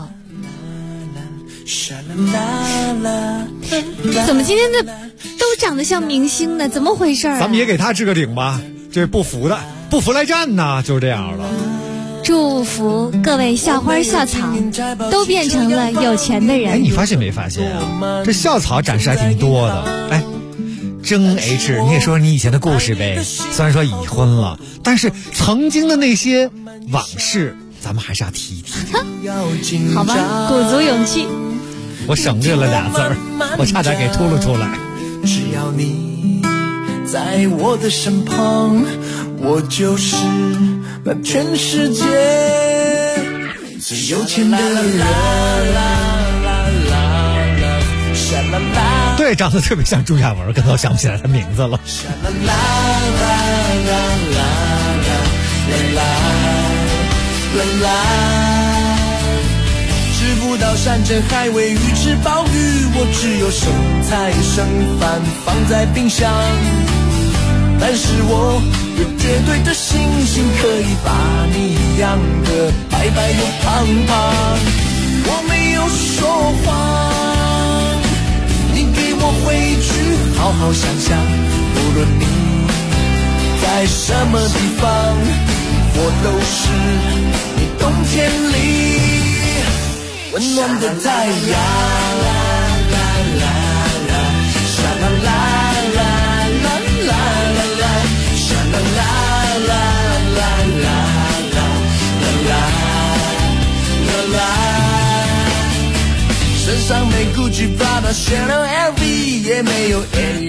怎么今天的都长得像明星呢？怎么回事啊？ 咱们也给他支个顶吧。这不服的，不服来战呐，就是这样的。 祝福各位校花校草都变成了有钱的人。 哎，你发现没发现啊？这校草展示还挺多的。哎，真 H， 你也说你以前的故事呗。虽然说已婚了，但是曾经的那些往事，咱们还是要提一提。 好吧，鼓足勇气。 我省略了俩字儿，我差点给秃噜出来。 只要你在我的身旁，我就是那全世界最有钱的人。 对，长得特别像朱亚文，刚才我想不起来他名字了。 吃不到山珍海味鱼翅鲍鱼，我只有剩菜剩饭放在冰箱。但是我有绝对的信心，可以把你养得白白又胖胖。我没有说谎，你给我回去好好想想，无论你在什么地方，我都是你冬天里温暖的太阳。 上没 Gucci、Prada、Chanel、LV， 也没有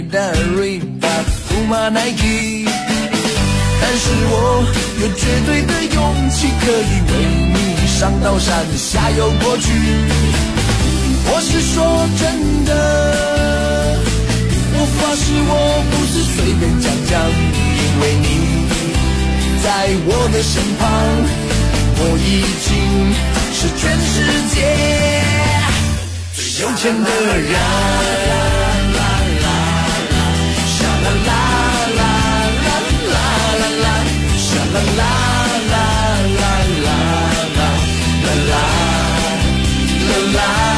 Adidas、Reebok、Puma、Nike， 但是我有绝对的勇气，可以为你上刀山下油锅去。我是说真的，我发誓我不是随便讲讲，因为你在我的身旁，我已经是全世界最有钱的人。沙啦啦啦啦啦啦啦，沙啦啦啦啦啦啦啦啦啦。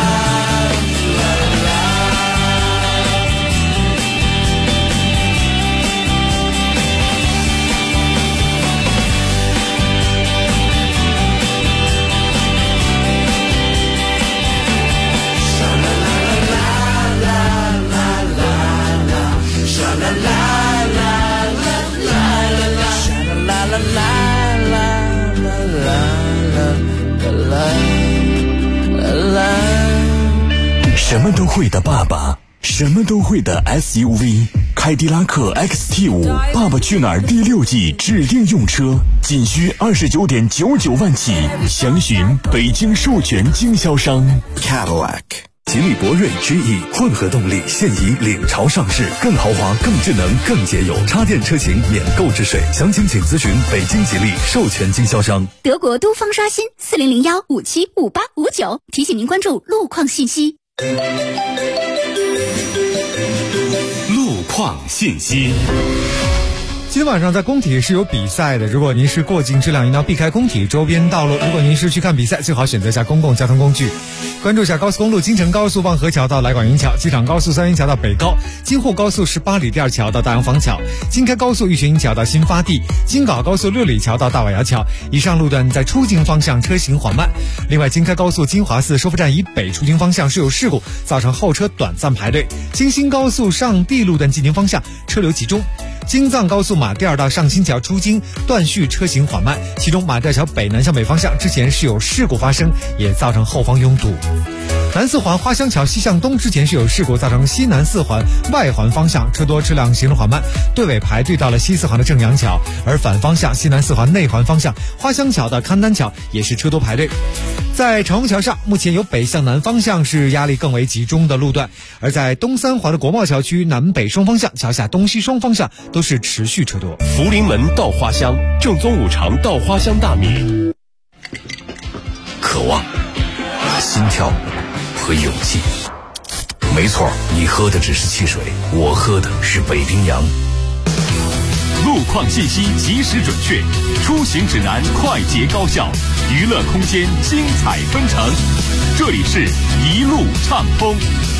什么都会的爸爸，什么都会的 SUV， 凯迪拉克 XT5 爸爸去哪儿第6季指定用车，仅需29.99万起，详询北京授权经销商 Cadillac。 吉利博瑞 GE 混合动力现已领潮上市，更豪华、更智能、更节油，插电车型免购置税，详情请咨询北京吉利授权经销商。 德国都方刷新4001575859，提醒您关注路况信息。 路况信息。 今天晚上在工体是有比赛的，如果您是过境车辆，应当避开工体周边道路。如果您是去看比赛，最好选择一下公共交通工具。关注一下高速公路京承高速望河桥到来广营桥，机场高速三元桥到北高，京沪高速18里第2桥到大洋坊桥，京开高速玉泉营桥到新发地，京港高速6里桥到大瓦窑桥。以上路段在出境方向车行缓慢。另外，京开高速金华寺收费站以北出京方向是有事故，造成后车短暂排队。京新高速上地路段进京方向车流集中。京藏高速马甸儿到上新桥出京断续车行缓慢，其中马甸桥北南向北方向之前是有事故发生，也造成后方拥堵。南四环花乡桥西向东之前是有事故，造成西南四环外环方向车多，车辆行驶缓慢，队尾排队到了西四环的正阳桥，而反方向西南四环内环方向花乡桥到勘丹桥也是车多排队。在长虹桥上，目前有北向南方向是压力更为集中的路段，而在东三环的国贸桥区南北双方向桥下东西双方向都是持续车多。 福临门稻花香，正宗五常稻花香大米。 渴望、心跳和勇气。没错，你喝的只是汽水，我喝的是北冰洋。 路况信息及时准确，出行指南快捷高效，娱乐空间精彩纷呈。这里是一路畅通。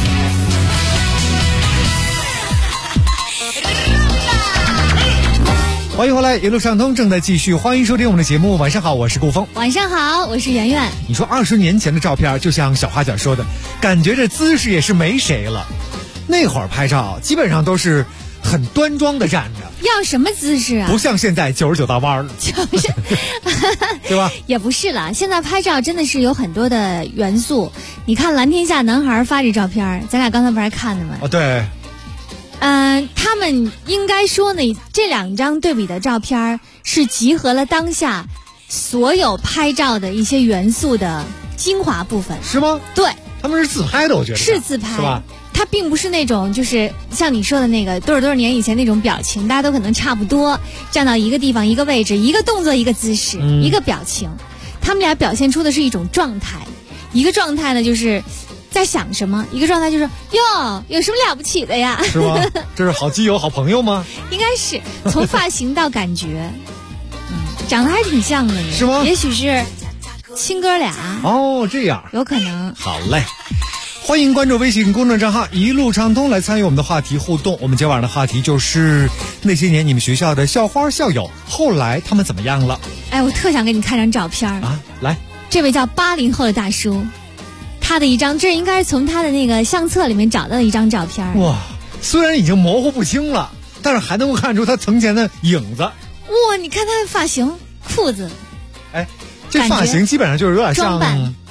欢迎回来，一路畅通正在继续，欢迎收听我们的节目。晚上好，我是顾峰。 晚上好，我是圆圆。 你说20年前的照片，就像小花姐说的，感觉这姿势也是没谁了。那会儿拍照基本上都是很端庄的站着， 要什么姿势啊？ 不像现在99大弯了， 就是对吧？ 也不是了，现在拍照真的是有很多的元素。你看蓝天下男孩发这照片，咱俩刚才不是还看的吗？ 哦，对。 他们应该说呢，这2张对比的照片是集合了当下所有拍照的一些元素的精华部分。 是吗？ 对， 他们是自拍的，我觉得是自拍， 是吧？ 它并不是那种就是像你说的那个多少年以前那种表情，大家都可能差不多站到一个地方一个位置，一个动作一个姿势，一个表情，他们俩表现出的是一种状态。一个状态呢就是在想什么，一个状态就是哟，有什么了不起的呀？ 是吗？这是好基友好朋友吗？ 应该是从发型到感觉长得还挺像的呢。 是吗？ 也许是亲哥俩。 哦，这样有可能。 好嘞，欢迎关注微信公众账号一路畅通来参与我们的话题互动。我们今晚的话题就是那些年你们学校的校花校友后来他们怎么样了？ 哎，我特想给你看张照片啊！来， 这位叫80后的大叔，他的一张，这应该是从他的那个相册里面找到的一张照片。 哇，虽然已经模糊不清了，但是还能够看出他从前的影子。 哇，你看他的发型、裤子， 哎，这发型基本上就是有点像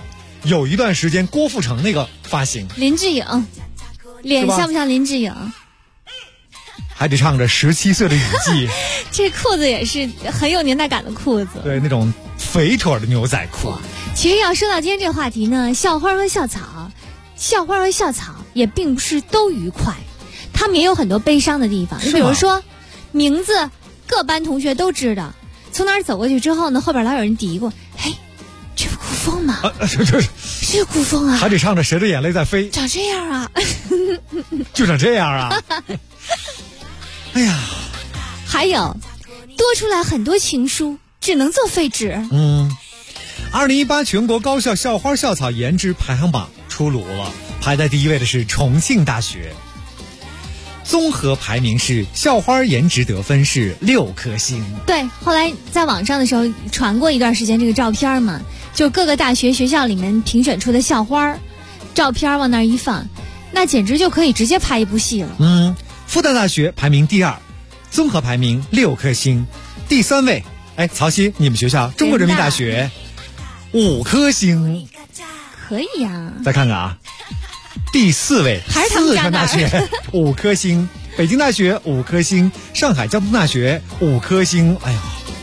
有一段时间郭富城那个发型。 林志颖，脸像不像林志颖？ 还得唱着17岁的雨季。 这裤子也是很有年代感的裤子。 对，那种肥腿的牛仔裤。 其实要说到今天这个话题呢，校花和校草也并不是都愉快，他们也有很多悲伤的地方。你比如说，名字各班同学都知道，从哪儿走过去之后呢，后边老有人嘀咕：“嘿，这不顾风吗？是顾风啊！” 还得唱着谁的眼泪在飞， 长这样啊， 就长这样啊。哎呀， 还有多出来很多情书，只能做废纸。 2018全国高校校花校草颜值排行榜出炉了，排在第一位的是重庆大学。综合排名是校花颜值得分是6颗星。 对，后来在网上的时候传过一段时间这个照片嘛，就各个大学学校里面评选出的校花照片往那儿一放，那简直就可以直接拍一部戏了。 复旦大学排名第2，综合排名6颗星。第3位，曹曦，你们学校中国人民大学5颗星， 可以呀。 再看看啊，第4位还是他们四川大学5颗星，北京大学5颗星，上海交通大学5颗星。哎呀，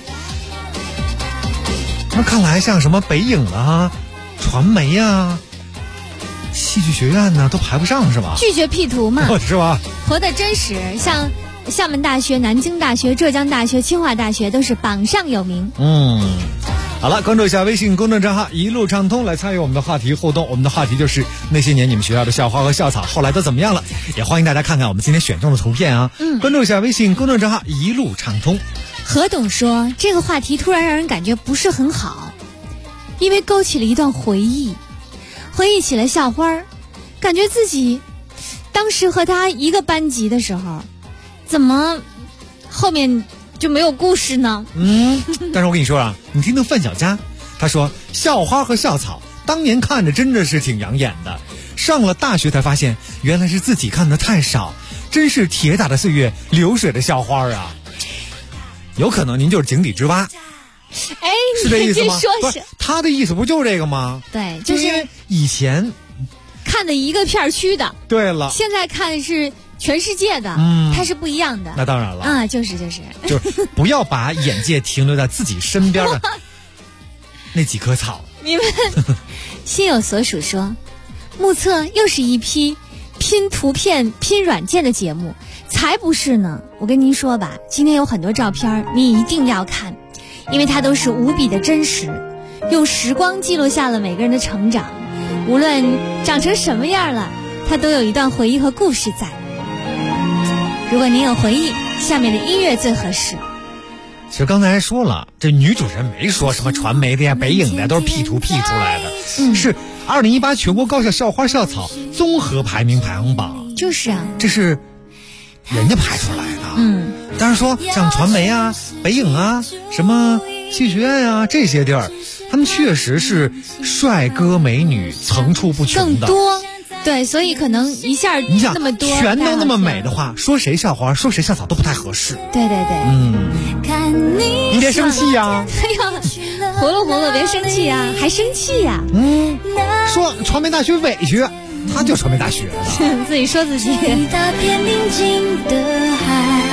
那看来像什么北影啊、传媒啊、戏剧学院呢，都排不上是吧？ 拒绝 P 图嘛， 是吧？ 活得真实，像厦门大学、南京大学、浙江大学、清华大学都是榜上有名。 好了，关注一下微信公众账号一路畅通，来参与我们的话题互动。我们的话题就是那些年你们学校的校花和校草后来都怎么样了，也欢迎大家看看我们今天选中的图片啊。关注一下微信公众账号一路畅通。 何董说这个话题突然让人感觉不是很好，因为勾起了一段回忆起了校花，感觉自己当时和他一个班级的时候，怎么后面就没有故事呢？ 但是我跟你说啊，你听听范小佳，他说校花和校草当年看着真的是挺养眼的，上了大学才发现原来是自己看的太少，真是铁打的岁月流水的校花啊。有可能您就是井底之蛙。是这意思吗？不是，他的意思不就是这个吗？ 对，就是因为以前看的一个片区的， 对了， 现在看是全世界的，它是不一样的。 那当然了啊，就是不要把眼界停留在自己身边的那几棵草。 你们心有所属说，目测又是一批拼图片、拼软件的节目，才不是呢！我跟您说吧，今天有很多照片，你一定要看，因为它都是无比的真实，用时光记录下了每个人的成长，无论长成什么样了，它都有一段回忆和故事在。如果您有回忆，下面的音乐最合适。 其实刚才说了，这女主人没说什么传媒的呀、北影的呀，都是 P 图 P 出来的。是2018全国高校校花校草综合排名排行榜。 就是啊， 这是人家排出来的。但是说像传媒啊、北影啊、什么戏剧学院啊这些地儿，他们确实是帅哥美女层出不穷的， 更多。对，所以可能一下那么多， 全都那么美的话，说谁校花说谁校草都不太合适。 对对对， 你别生气呀！ 哎呀，活了活了，别生气呀，还生气呀？ 说传媒大学委屈，他就传媒大学的， 自己说自己。 大片宁静的海，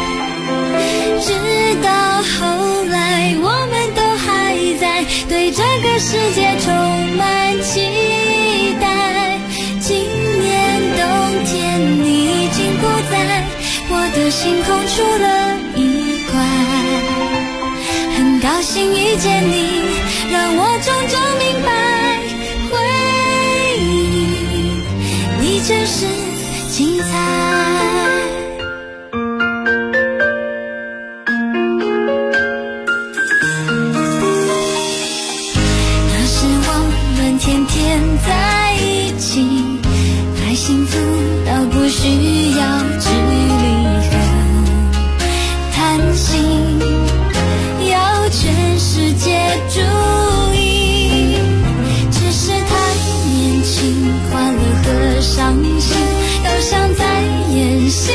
直到后来我们都还在对这个世界充满期待。今年冬天你已经不在我的星空，出了一块，很高兴遇见你，让我终究明白，回忆你真是精彩。那时我们天天在一起，太幸福到不需要距离和谈心，要全世界注意，只是太年轻，快乐和伤心都像在演戏。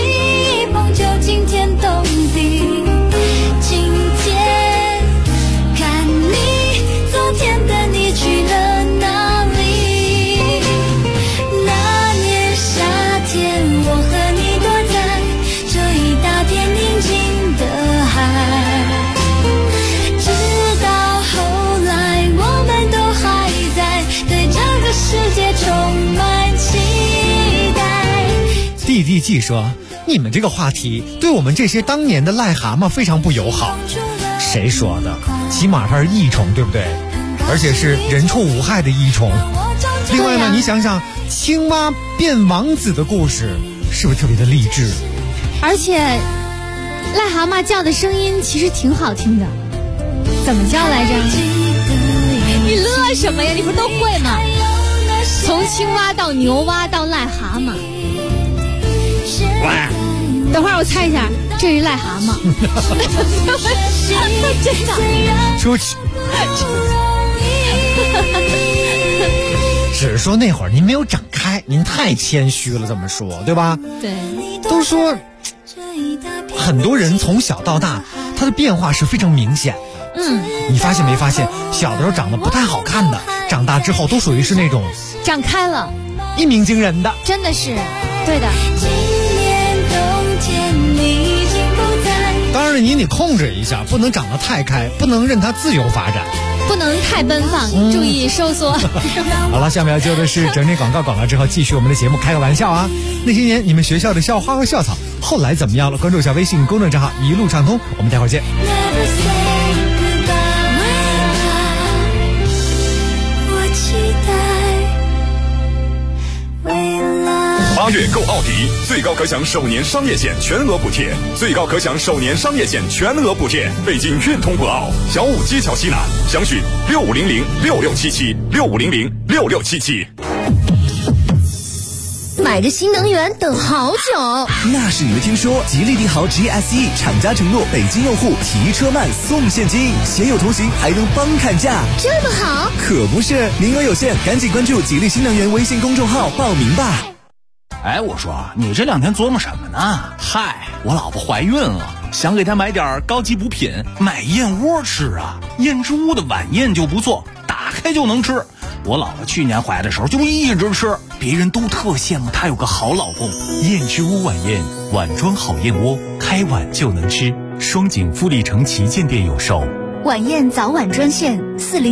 笔记说，你们这个话题对我们这些当年的癞蛤蟆非常不友好。谁说的？起码它是益虫，对不对？而且是人畜无害的益虫。另外呢，你想想青蛙变王子的故事，是不是特别的励志？ 而且癞蛤蟆叫的声音其实挺好听的，怎么叫来着？你乐什么呀？你不是都会吗？从青蛙到牛蛙到癞蛤蟆。等会儿我猜一下，这是癞蛤蟆。真的？ 出去。只是说那会儿您没有长开，您太谦虚了，这么说对吧？ 对。 都说很多人从小到大，他的变化是非常明显的。你发现没发现，小的时候长得不太好看的，长大之后都属于是那种长开了， 一鸣惊人的。 真的是，对的。 当然你得控制一下，不能长得太开，不能任它自由发展， 不能太奔放，注意收缩。 好了，下面要接的是整理广告，广告之后继续我们的节目。开个玩笑啊，那些年你们学校的校花和校草后来怎么样了？关注一下微信公众账号一路畅通，我们待会儿见。 8月购奥迪，最高可享首年商业险全额补贴，最高可享首年商业险全额补贴。北京运通博奥，小武街桥西南，详询6500-6677，6500-6677。 买着新能源等好久， 那是你没听说，吉利帝豪 GSE 厂家承诺北京用户提车慢送现金，携友同行还能帮砍价， 这么好？ 可不是，名额有限，赶紧关注吉利新能源微信公众号报名吧。 哎，我说你这2天琢磨什么呢？嗨，我老婆怀孕了，想给她买点高级补品，买燕窝吃啊。燕之屋的晚宴就不错，打开就能吃。我老婆去年怀的时候就一直吃，别人都特羡慕她有个好老公。 燕之屋晚宴，碗装好燕窝，开碗就能吃。双井富力城旗舰店有售。 晚宴早晚专线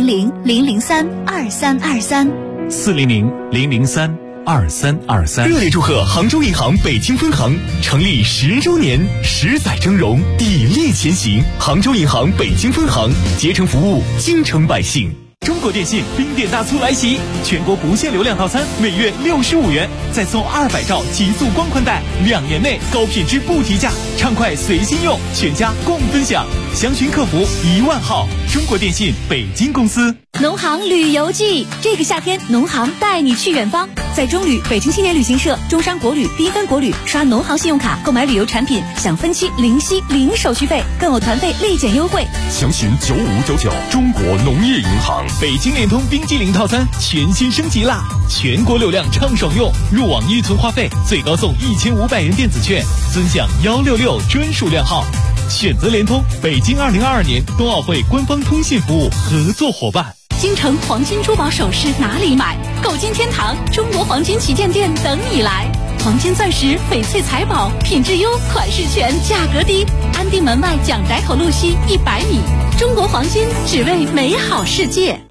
400-003-2323，400-003-2323。 热烈祝贺杭州银行北京分行成立10周年，10载峥嵘，砥砺前行。杭州银行北京分行竭诚服务京城百姓。 中国电信冰点大促来袭，全国不限流量套餐每月65元，再送200兆极速光宽带，2年内高品质不提价，畅快随心用，全家共分享。详询客服10000号。中国电信北京公司。 农行旅游季，这个夏天农行带你去远方，在中旅、北京青年旅行社、中山国旅、缤纷国旅刷农行信用卡购买旅游产品，享分期零息零手续费，更有团费立减优惠。 详询9599。中国农业银行。 北京联通冰激凌套餐全新升级啦，全国流量畅爽用，入网预存话费最高送1500元电子券，尊享166专属量号。选择联通，北京2022年冬奥会官方通信服务合作伙伴。 京城黄金珠宝首饰哪里买？购金天堂中国黄金旗舰店等你来。黄金钻石、翡翠财宝，品质优，款式全，价格低。安定门外蒋宅口路西100米。中国黄金，只为美好世界。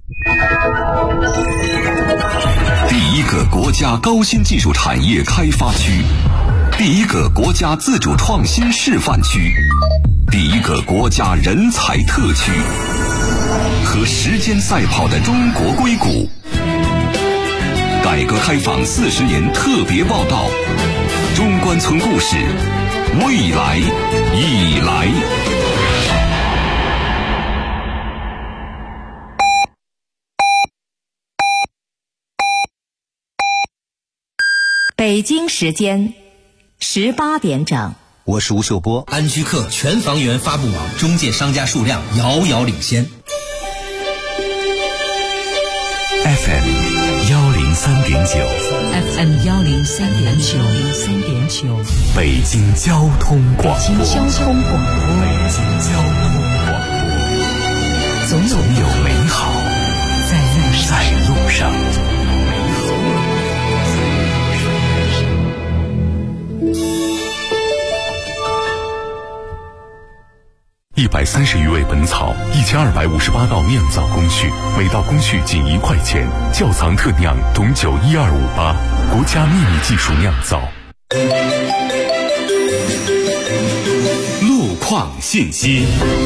第一个国家高新技术产业开发区，第一个国家自主创新示范区，第一个国家人才特区，和时间赛跑的中国硅谷。改革开放40年特别报道，中关村故事，未来已来。 北京时间18点整。 我是吴秀波。安居客全房源发布网中介商家数量遥遥领先。 FM 103.9，FM 103.9， 北京交通广播。 北京交通广播。 总有美好在路上。 130余味本草，1258道酿造工序，每道工序仅1块钱。窖藏特酿董酒12588，国家秘密技术酿造。 创信息。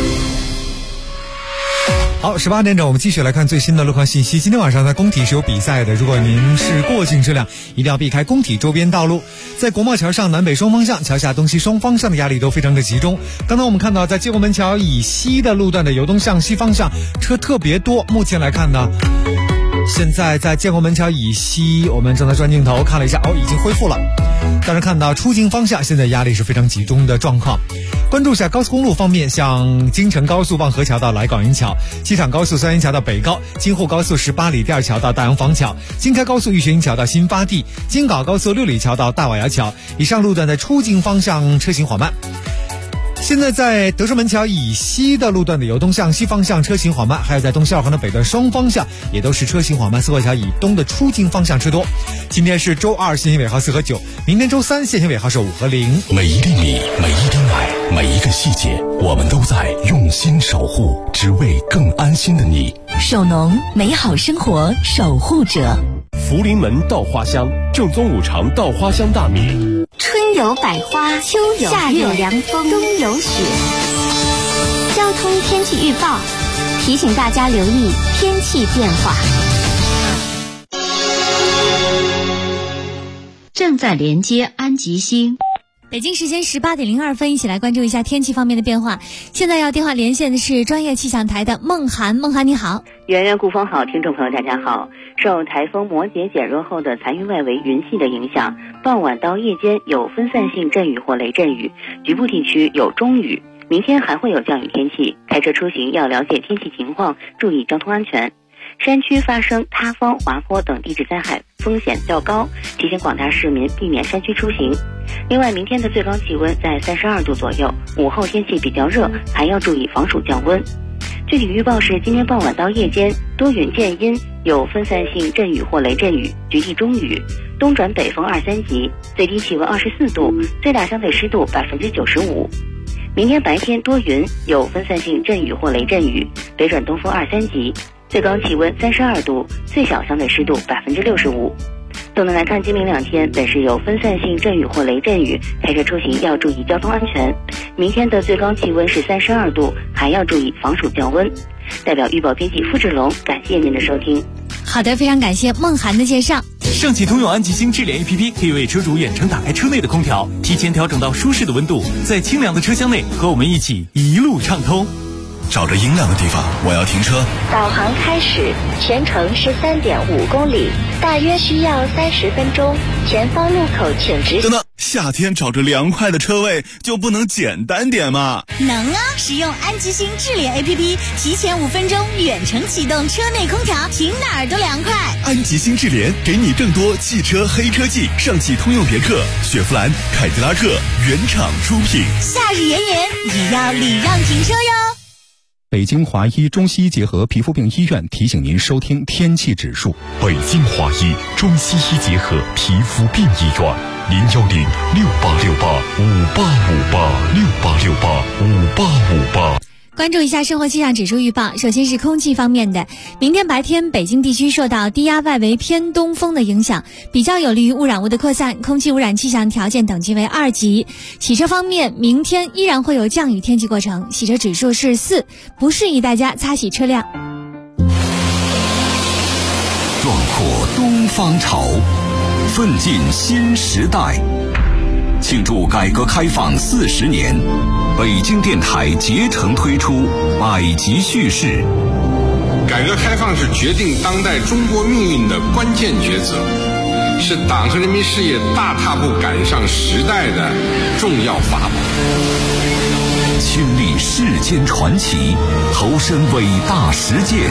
好，18点整，我们继续来看最新的路况信息。今天晚上在工体是有比赛的，如果您是过境车辆，一定要避开工体周边道路。在国贸桥上南北双方向，桥下东西双方向的压力都非常的集中。刚才我们看到，在建国门桥以西的路段的由东向西方向车特别多。目前来看呢，现在在建国门桥以西，我们正在转镜头看了一下，已经恢复了。但是看到出京方向现在压力是非常集中的状况。关注一下高速公路方面，像京承高速望河桥到来广营桥，机场高速三元桥到北高，京沪高速18里第二桥到大洋坊桥，京开高速玉泉营桥到新发地，京港高速6里桥到大瓦窑桥。以上路段在出京方向车行缓慢。现在在德胜门桥以西的路段的由东向西方向车行缓慢，还有在东西二环的北段双方向也都是车行缓慢。四惠桥以东的出京方向车多。今天是周二，限行尾号4和9，明天周三限行尾号是5和0。 每一粒米，每一滴奶，每一个细节，我们都在用心守护，只为更安心的你。 首农，美好生活守护者。 福临门稻花香，正宗五常稻花香大米。 春有百花，秋有夏有凉风，冬有雪。交通天气预报提醒大家留意天气变化。 正在连接安吉星。 北京时间18点02分，一起来关注一下天气方面的变化。现在要电话连线的是专业气象台的孟涵。孟涵你好。 圆圆、顾风好，听众朋友大家好。受台风摩羯减弱后的残余外围云系的影响，傍晚到夜间有分散性阵雨或雷阵雨，局部地区有中雨。明天还会有降雨天气，开车出行要了解天气情况，注意交通安全。山区发生塌方、滑坡等地质灾害风险较高，提醒广大市民避免山区出行。另外，明天的最高气温在32度左右，午后天气比较热，还要注意防暑降温。具体预报是今天傍晚到夜间多云见阴，有分散性阵雨或雷阵雨，局地中雨，东转北风2、3级，最低气温24度，最大相对湿度95%。明天白天多云，有分散性阵雨或雷阵雨，北转东风2、3级，最高气温32度，最小相对湿度65%。总的来看，今明两天本是有分散性阵雨或雷阵雨，开车出行要注意交通安全。明天的最高气温是32度，还要注意防暑降温。代表预报编辑付志龙，感谢您的收听。 好的，非常感谢孟涵的介绍。 上汽通用安吉星智联 APP 可以为车主远程打开车内的空调，提前调整到舒适的温度，在清凉的车厢内和我们一起一路畅通。 找着阴凉的地方，我要停车。 导航开始，全程13.5公里，大约需要30分钟。前方路口请直行。 等等，夏天找着凉快的车位就不能简单点吗？ 能啊！使用安吉星智联 APP， 提前5分钟远程启动车内空调，停哪儿都凉快。 安吉星智联给你更多汽车黑科技，上汽通用别克、雪佛兰、凯迪拉克原厂出品。 夏日炎炎，也要礼让停车哟。 北京华医中西医结合皮肤病医院提醒您收听天气指数。 北京华医中西医结合皮肤病医院，010-6868-5858，6868-5858。 关注一下生活气象指数预报。首先是空气方面的，明天白天北京地区受到低压外围偏东风的影响，比较有利于污染物的扩散，空气污染气象条件等级为2级。洗车方面，明天依然会有降雨天气过程，洗车指数是4，不适宜大家擦洗车辆。 壮阔东方潮，奋进新时代。庆祝改革开放40年，北京电台竭诚推出百集叙事。 改革开放是决定当代中国命运的关键抉择，是党和人民事业大踏步赶上时代的重要法宝。 亲历世间传奇，投身伟大实践，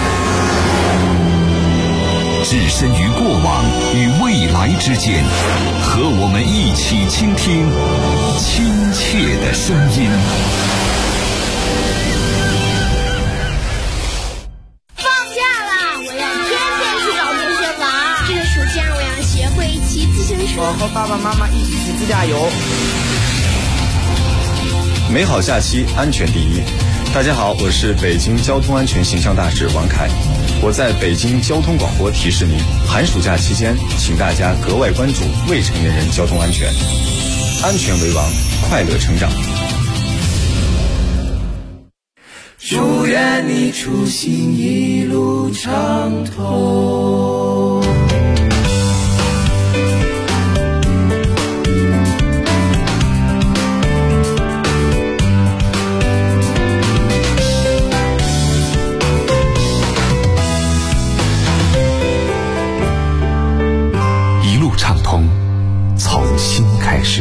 置身于过往与未来之间，和我们一起倾听亲切的声音。 放假啦！我要天天去找同学玩。这个暑假我要学会骑自行车。 我和爸爸妈妈一起去自驾游。 美好假期，安全第一。大家好，我是北京交通安全形象大使王凯。我在北京交通广播提示您，寒暑假期间，请大家格外关注未成年人交通安全，安全为王，快乐成长。 祝愿你出行一路畅通。 一路畅通，从新开始。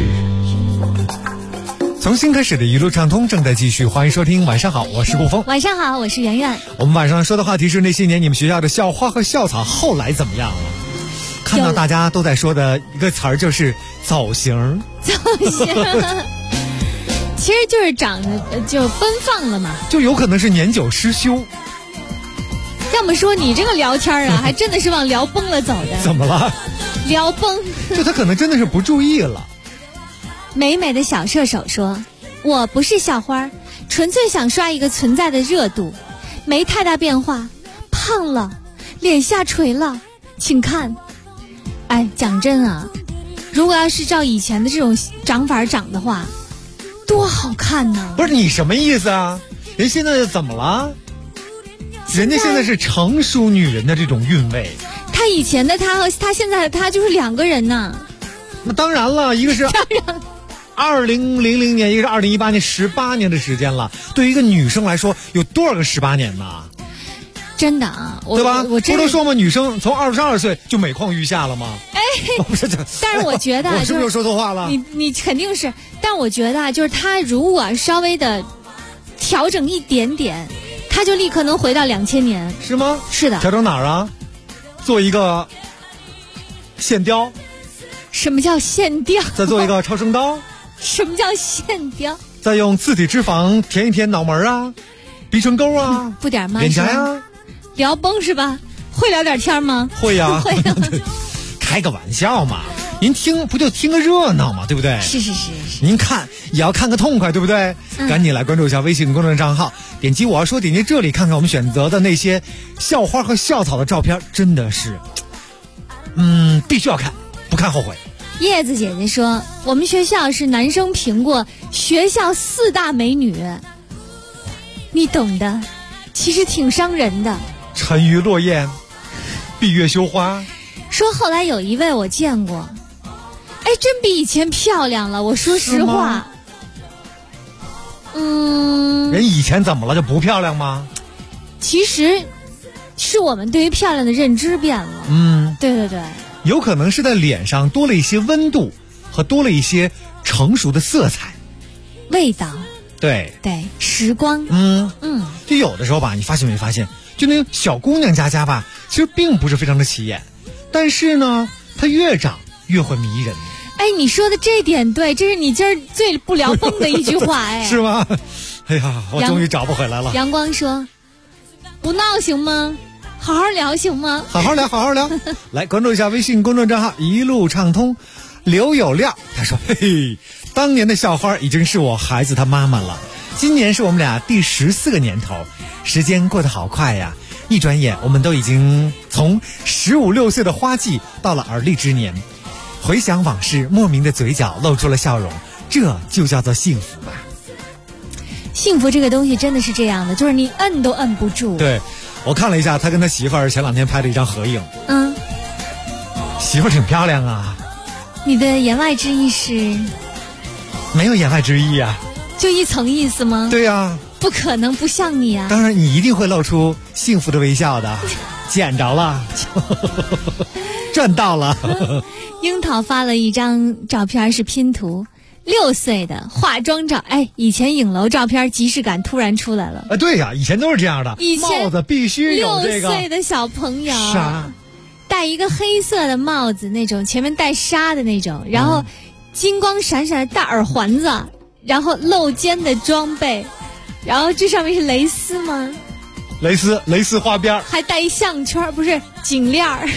从新开始的一路畅通正在继续，欢迎收听。晚上好，我是顾峰。 晚上好，我是圆圆。 我们晚上说的话题是那些年你们学校的校花和校草后来怎么样了？看到大家都在说的一个词儿就是走形。 走形，其实就是长得就奔放了嘛， 就有可能是年久失修。 要么说你这个聊天啊，还真的是往聊崩了走的。 怎么了？ 聊崩， 就他可能真的是不注意了。 美美的小射手说：“我不是校花，纯粹想刷一个存在的热度，没太大变化，胖了，脸下垂了，请看。”哎，讲真啊，如果要是照以前的这种长法长的话，多好看呢！ 不是你什么意思啊？人现在怎么了？人家现在是成熟女人的这种韵味。 他以前的他和他现在的他就是两个人呢。 那当然了，一个是2000年，一个是2018年，18年的时间了。对于一个女生来说，有多少个18年呢？ 真的啊， 对吧？ 我真不都说嘛，女生从22岁就每况愈下了吗？ 哎， 不是这。 但是我觉得， 我是不是又说错话了？ 你肯定是，但我觉得就是他如果稍微的调整一点点，他就立刻能回到2000年。 是吗？ 是的。 调整哪儿啊？做一个线雕。 什么叫线雕？ 再做一个超声刀。 什么叫线雕？ 再用自体脂肪填一填脑门啊，鼻唇沟啊， 不点吗？ 脸颊呀。 聊崩是吧？会聊点天吗？ 会呀。 会呀。 开个玩笑嘛，您听不就听个热闹嘛，对不对？ 是。 您看也要看个痛快，对不对？赶紧来关注一下微信公众账号，点击我要说，点击这里看看我们选择的那些校花和校草的照片，真的是，必须要看，不看后悔。 叶子姐姐说，我们学校是男生评过学校4大美女，你懂的，其实挺伤人的。 沉鱼落雁，闭月羞花。 说后来有一位我见过，哎，真比以前漂亮了。我说实话， 人以前怎么了就不漂亮吗？ 其实是我们对于漂亮的认知变了。对， 有可能是在脸上多了一些温度和多了一些成熟的色彩、 味道。 对， 时光。 就有的时候吧，你发现没发现，就那个小姑娘家吧，其实并不是非常的起眼，但是呢，她越长越会迷人。 哎，你说的这点对，这是你今儿最不聊崩的一句话。哎， 是吗？哎呀，我终于找不回来了。 阳光说：“不闹行吗？好好聊行吗？ 好好聊。来关注一下微信公众账号一路畅通。刘有亮他说：“嘿嘿，当年的校花已经是我孩子他妈妈了，今年是我们俩第14个年头，时间过得好快呀！一转眼我们都已经从15、16岁的花季到了而立之年。回想往事，莫名的嘴角露出了笑容，这就叫做幸福吧。” 幸福这个东西真的是这样的，就是你摁都摁不住。 对，我看了一下他跟他媳妇儿前2天拍的一张合影。媳妇儿挺漂亮啊。 你的言外之意是？ 没有言外之意啊。 就一层意思吗？ 对呀。 不可能不像你啊。 当然你一定会露出幸福的微笑的。捡着了。赚到了。 樱桃发了一张照片，是拼图，6岁的化妆照。哎，以前影楼照片即视感突然出来了。 对呀，以前都是这样的。 以前帽子必须有这个。 6岁的小朋友。 是啊。 戴一个黑色的帽子，那种前面带纱的那种，然后金光闪闪的大耳环子，然后露肩的装备，然后这上面是蕾丝吗？ 蕾丝花边， 还带一项圈，不是颈链儿。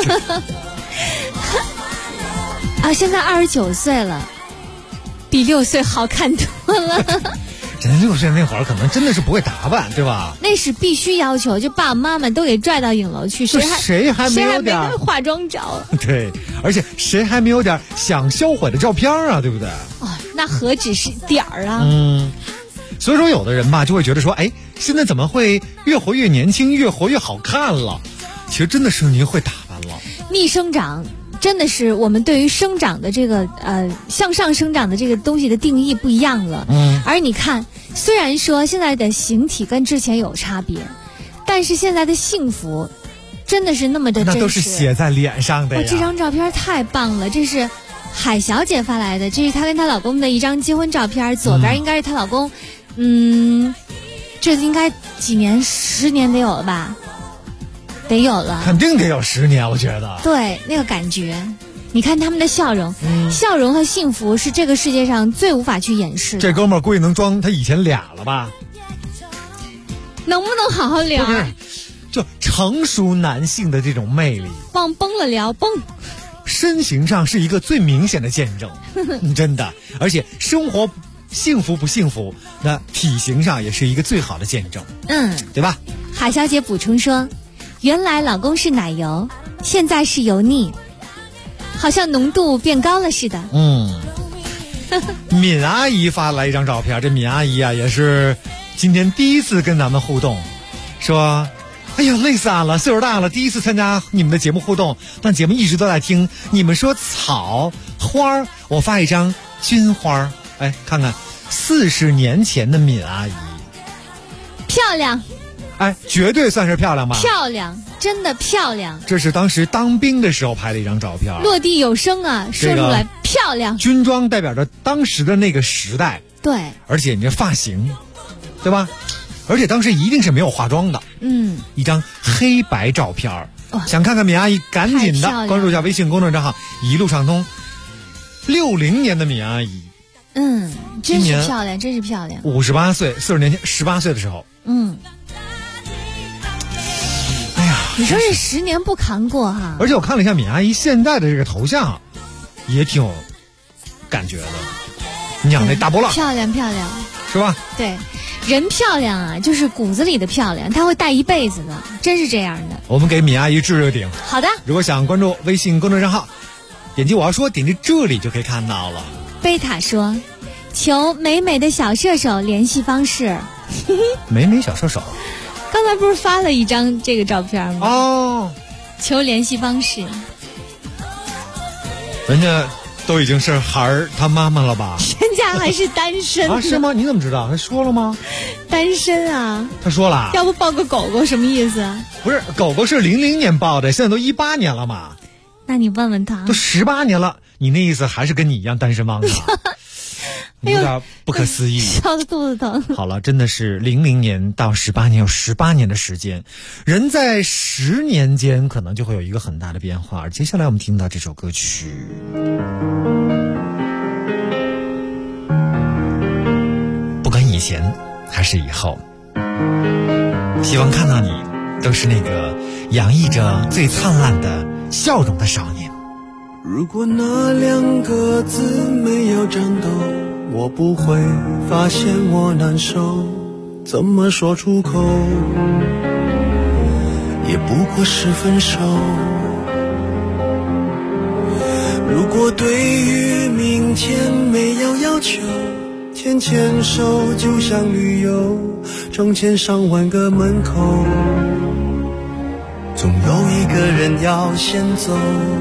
啊，现在29岁了，比6岁好看多了。 人6岁那会儿可能真的是不会打扮，对吧？ 那是必须要求，就爸爸妈妈都给拽到影楼去， 谁还没有点化妆照？ 对，而且谁还没有点想销毁的照片啊，对不对？ 哦，那何止是点儿啊！ 所以说有的人吧就会觉得说，哎， 现在怎么会越活越年轻，越活越好看了？其实真的是您会打扮了。 逆生长真的是我们对于生长的这个向上生长的这个东西的定义不一样了。而你看，虽然说现在的形体跟之前有差别，但是现在的幸福真的是那么的真实。 那都是写在脸上的呀。 这张照片太棒了，这是海小姐发来的，这是她跟她老公的一张结婚照片，左边应该是她老公，这应该几年，10年得有了吧？得有了， 肯定得有10年，我觉得。 对，那个感觉，你看他们的笑容，笑容和幸福是这个世界上最无法去掩饰的。 这哥们儿估计能装他以前俩了吧？ 能不能好好聊？ 不是，就成熟男性的这种魅力， 往崩了聊，崩。 身形上是一个最明显的见证，真的，而且生活幸福不幸福，那体型上也是一个最好的见证，对吧？ 海小姐补充说，原来老公是奶油，现在是油腻，好像浓度变高了似的。 敏阿姨发来一张照片，这敏阿姨啊也是今天第一次跟咱们互动，说哎呀，累死俺了，岁数大了，第一次参加你们的节目互动，但节目一直都在听。你们说草花，我发一张军花，哎，看看40年前的敏阿姨， 漂亮， 哎，绝对算是漂亮吧？ 漂亮，真的漂亮。 这是当时当兵的时候拍的一张照片， 落地有声啊，说出来漂亮。 军装代表着当时的那个时代， 对， 而且你这发型，对吧？而且当时一定是没有化妆的，一张黑白照片。想看看敏阿姨，赶紧的关注一下微信公众账号“一路畅通”。60年的敏阿姨， 真是漂亮，真是漂亮。 58岁，40年前18岁的时候，哎呀， 你说这10年不扛过哈？ 而且我看了一下敏阿姨现在的这个头像，也挺有感觉的，养那大波浪， 漂亮漂亮， 是吧？ 对。人漂亮啊，就是骨子里的漂亮，她会带一辈子的，真是这样的。 我们给敏阿姨置个顶。 好的。 如果想关注微信公众账号，点击我要说，点击这里就可以看到了。 贝塔说，求美美的小射手联系方式。 美美小射手， 刚才不是发了一张这个照片吗？求联系方式。 人家都已经是孩儿他妈妈了吧？ 人家还是单身啊？是吗？你怎么知道？他说了吗？ 单身啊？ 他说了。 要不抱个狗狗什么意思？ 不是，狗狗是00年抱的，现在都18年了嘛。 那你问问他。 都18年了，你那意思还是跟你一样单身汪啊？有点不可思议， 笑得肚子疼。 好了，真的是00年到18年，有18年的时间，人在10年间可能就会有一个很大的变化。而接下来我们听到这首歌曲，不管以前还是以后，希望看到你都是那个洋溢着最灿烂的笑容的少年。 如果那2个字没有颤抖，我不会发现我难受，怎么说出口，也不过是分手。如果对于明天没有要求，牵牵手就像旅游，成千上万个门口，总有一个人要先走。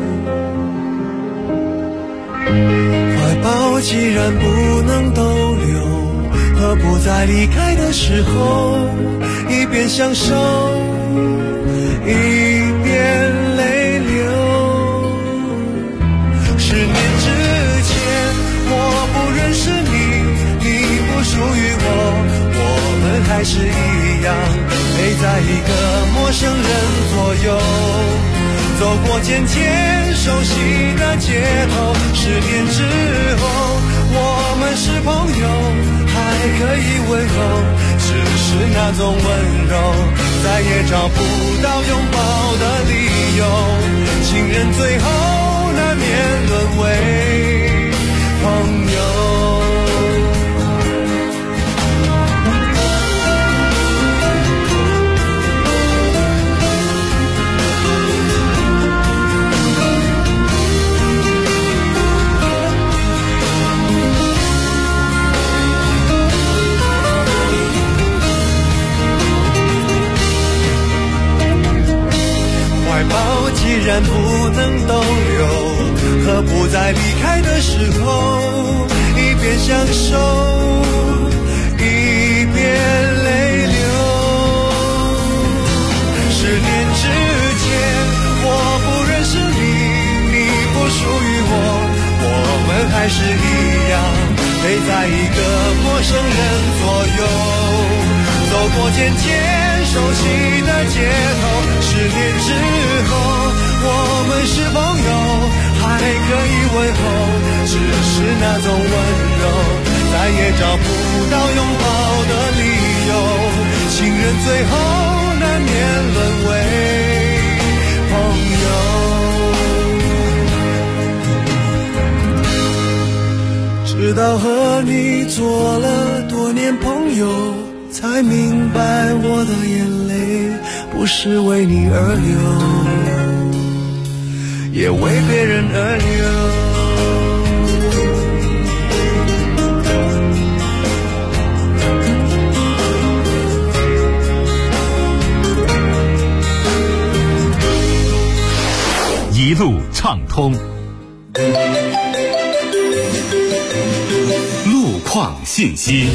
怀抱既然不能逗留，何不在离开的时候，一边享受一边泪流。10年之前我不认识你，你不属于我们还是一样陪在一个陌生人左右，走过渐渐熟悉的街头。10年之后我们是朋友，还可以问候，只是那种温柔再也找不到拥抱的理由。情人最后难免沦为朋友。 既然不能逗留，何不在离开的时候一边享受一边泪流。10年之前我不认识你，你不属于我们还是一样陪在一个陌生人左右，走过渐渐熟悉的街头。10年之后我们是朋友，还可以问候，只是那种温柔再也找不到拥抱的理由。情人最后难免沦为朋友，直到和你做了多年朋友，才明白我的眼泪不是为你而流，也为别人而流。 一路畅通，路况信息。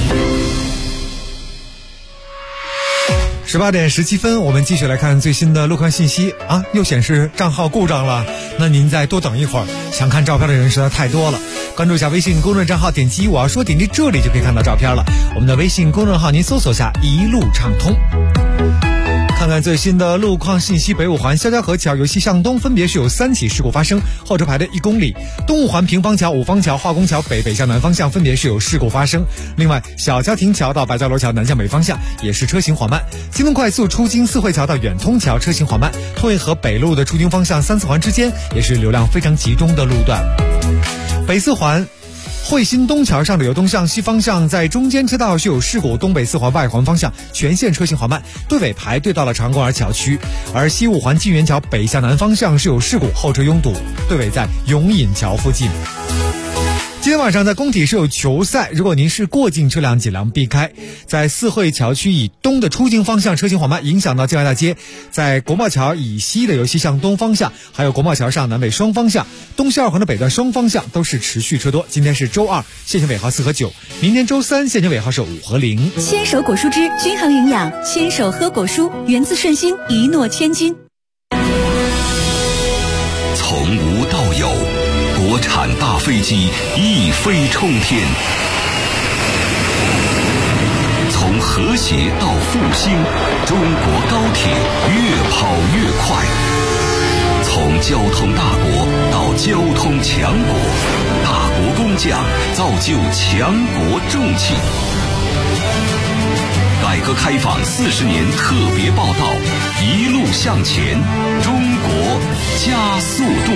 18点17分，我们继续来看最新的路况信息啊！又显示账号故障了，那您再多等一会儿。想看照片的人实在太多了，关注一下微信公众账号，点击我要说，点击这里就可以看到照片了。我们的微信公众号您搜索下一路畅通。看看最新的路况信息，北五环肖家河桥由西向东分别是有3起事故发生，后车排的1公里。东五环平方桥、五方桥、化工桥北向南方向分别是有事故发生。另外，小家庭桥到白家楼桥南向北方向也是车行缓慢。京东快速出京四惠桥到远通桥车行缓慢。通惠河北路的出京方向3、4环之间也是流量非常集中的路段。北四环汇新东桥上的由东向西方向在中间车道是有事故，东北四环外环方向全线车行缓慢，队尾排队到了长公园桥区。而西五环金源桥北向南方向是有事故，后车拥堵，队尾在永隐桥附近。今天晚上在工体是有球赛，如果您是过境车辆尽量避开。在四惠桥区以东的出京方向车行缓慢，影响到建外大街。在国贸桥以西的由西向东方向，还有国贸桥上南北双方向，东西二环的北段双方向都是持续车多。今天是周二，限行尾号4和9，明天周三限行尾号是5和0。 牵手果蔬汁均衡营养，牵手喝果蔬，源自顺心，一诺千金。 从无到有，国产大飞机一飞冲天，从和谐到复兴，中国高铁越跑越快，从交通大国到交通强国，大国工匠造就强国重器。改革开放40年特别报道，一路向前，中国加速度。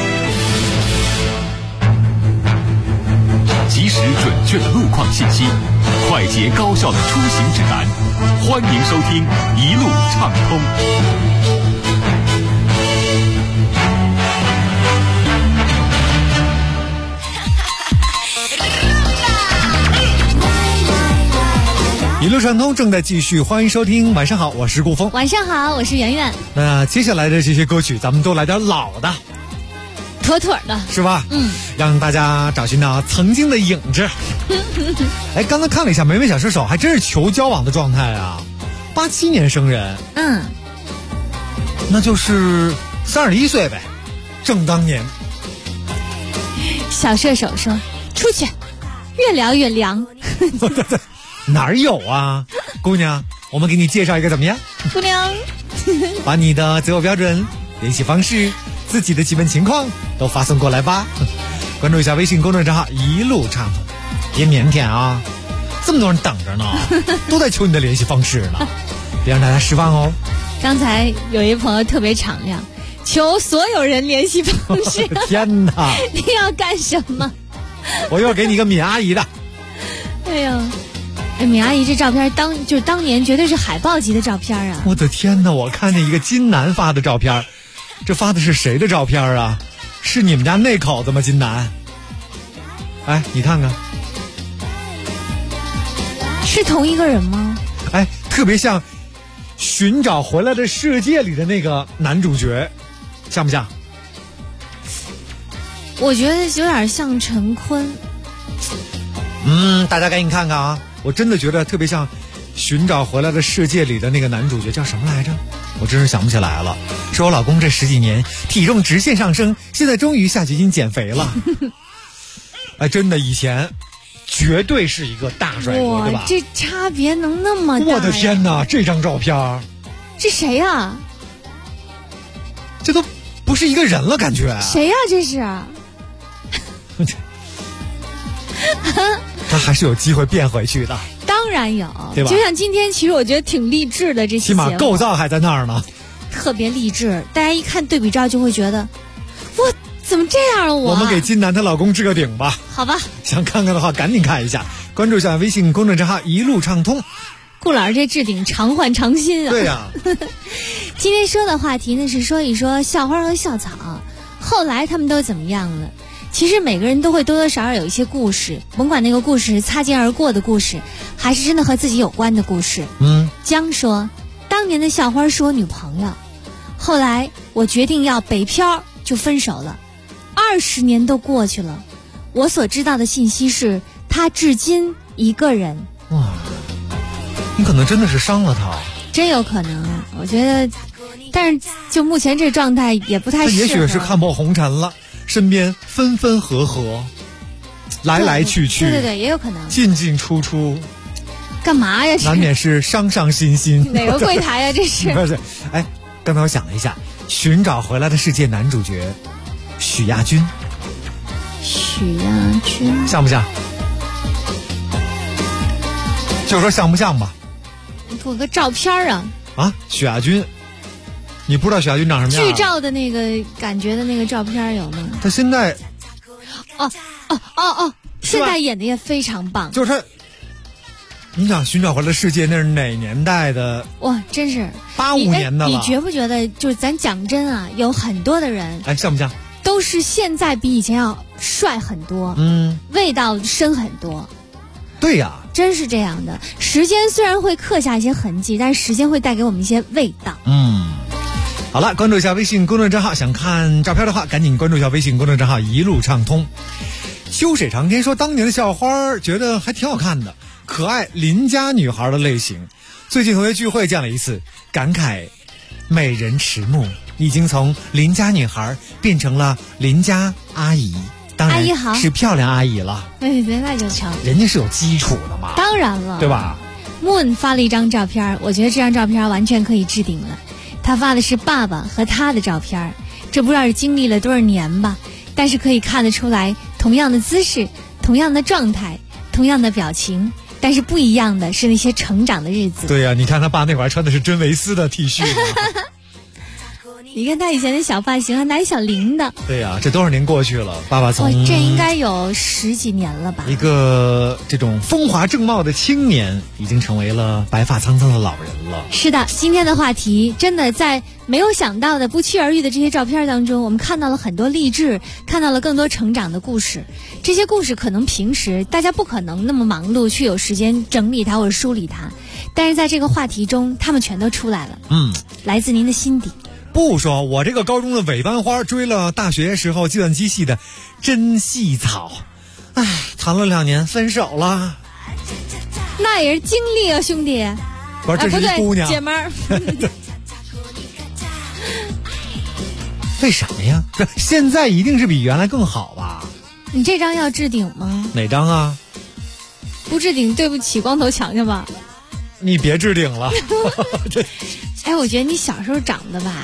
及时准确的路况信息，快捷高效的出行指南，欢迎收听一路畅通。 一路畅通正在继续，欢迎收听。晚上好，我是顾峰。 晚上好，我是圆圆。 那接下来的这些歌曲，咱们都来点老的。 妥妥的是吧？让大家找寻到曾经的影子。哎，刚才看了一下美美小射手，还真是求交往的状态啊！87年生人，那就是31岁呗，正当年。 小射手说：“出去，越聊越凉。” 哪儿有啊，姑娘，我们给你介绍一个怎么样？ 姑娘， 把你的择偶标准、联系方式、自己的基本情况都发送过来吧。关注一下微信公众账号一路畅通，别腼腆啊，这么多人等着呢，都在求你的联系方式呢，别让大家失望哦。 刚才有一朋友特别敞亮，求所有人联系方式。 天哪， 你要干什么？ 我又给你个敏阿姨的。 哎呀，敏阿姨这照片当年绝对是海报级的照片啊！ 我的天哪，我看见一个金南发的照片，这发的是谁的照片啊？是你们家那口子吗？金南，哎，你看看， 是同一个人吗？ 哎，特别像寻找回来的世界里的那个男主角， 像不像？ 我觉得有点像陈坤。 大家赶紧看看啊！我真的觉得特别像《寻找回来的世界》里的那个男主角，叫什么来着？我真是想不起来了。是我老公这10几年体重直线上升，现在终于下决心减肥了。哎，真的，以前绝对是一个大帅哥，对吧？ 这差别能那么大？ 我的天哪，这张照片， 这谁呀？ 这都不是一个人了，感觉。 谁呀？这是？ 他还是有机会变回去的。 当然有， 对吧？ 就像今天，其实我觉得挺励志的，这期起码构造还在那儿呢， 特别励志。大家一看对比照就会觉得，我怎么这样了？ 我们给金楠她老公置个顶吧。 好吧， 想看看的话赶紧看一下，关注一下微信公众账号一路畅通。 顾老师这置顶常换常新啊。 对呀。 今天说的话题呢是说一说校花和校草，后来他们都怎么样了？其实每个人都会多多少少有一些故事，甭管那个故事是擦肩而过的故事，还是真的和自己有关的故事。江说，当年的校花是我女朋友，后来我决定要北漂，就分手了。20年都过去了，我所知道的信息是，她至今一个人。 哇，你可能真的是伤了她。 真有可能，我觉得，但是就目前这状态也不太适合。 也许是看破红尘了。身边分分合合，来来去去， 对，也有可能进进出出， 干嘛呀？ 难免是伤伤心心。 哪个柜台呀？这是不是？哎，刚才我想了一下，《寻找回来的世界》男主角许亚军，像不像？就说像不像吧？ 你给我个照片啊！ 啊，许亚军。你不知道许亚军长什么样？ 剧照的那个感觉的那个照片有吗？ 他现在， 现在演的也非常棒。 就是他，你想《寻找回来的世界》那是哪年代的？ 哇，真是 85年的了。 你觉不觉得？就是咱讲真啊，有很多的人， 哎，像不像？ 都是现在比以前要帅很多，味道深很多。 对呀， 真是这样的。时间虽然会刻下一些痕迹，但是时间会带给我们一些味道。 好了，关注一下微信公众账号，想看照片的话赶紧关注一下微信公众账号一路畅通。秋水长天说，当年的校花觉得还挺好看的，可爱邻家女孩的类型。最近同学聚会见了一次，感慨美人迟暮，已经从邻家女孩变成了邻家阿姨，当然是漂亮阿姨了。 对，那就成， 人家是有基础的嘛。 当然了， 对吧？ Moon 发了一张照片，我觉得这张照片完全可以置顶了。他发的是爸爸和他的照片，这不知道是经历了多少年吧，但是可以看得出来，同样的姿势，同样的状态，同样的表情，但是不一样的是那些成长的日子。 对呀，你看他爸那会儿穿的是真维斯的 T 恤你看他以前的小发型还拿一小铃铛。 对呀，这多少年过去了，爸爸从这应该有10几年了吧。 一个这种风华正茂的青年，已经成为了白发苍苍的老人了。 是的，今天的话题真的在没有想到的不期而遇的这些照片当中，我们看到了很多励志，看到了更多成长的故事。这些故事可能平时大家不可能那么忙碌去有时间整理它或者梳理它，但是在这个话题中他们全都出来了。来自您的心底。 不说我这个高中的尾班花追了大学时候计算机系的真细草，唉，谈了2年分手了。 那也是经历啊，兄弟。 不是，这是一姑娘， 姐们儿。 为什么呀？这现在一定是比原来更好吧？ 你这张要置顶吗？ 哪张啊？ 不置顶对不起光头强强吧？ 你别置顶了。 哎，我觉得你小时候长得吧，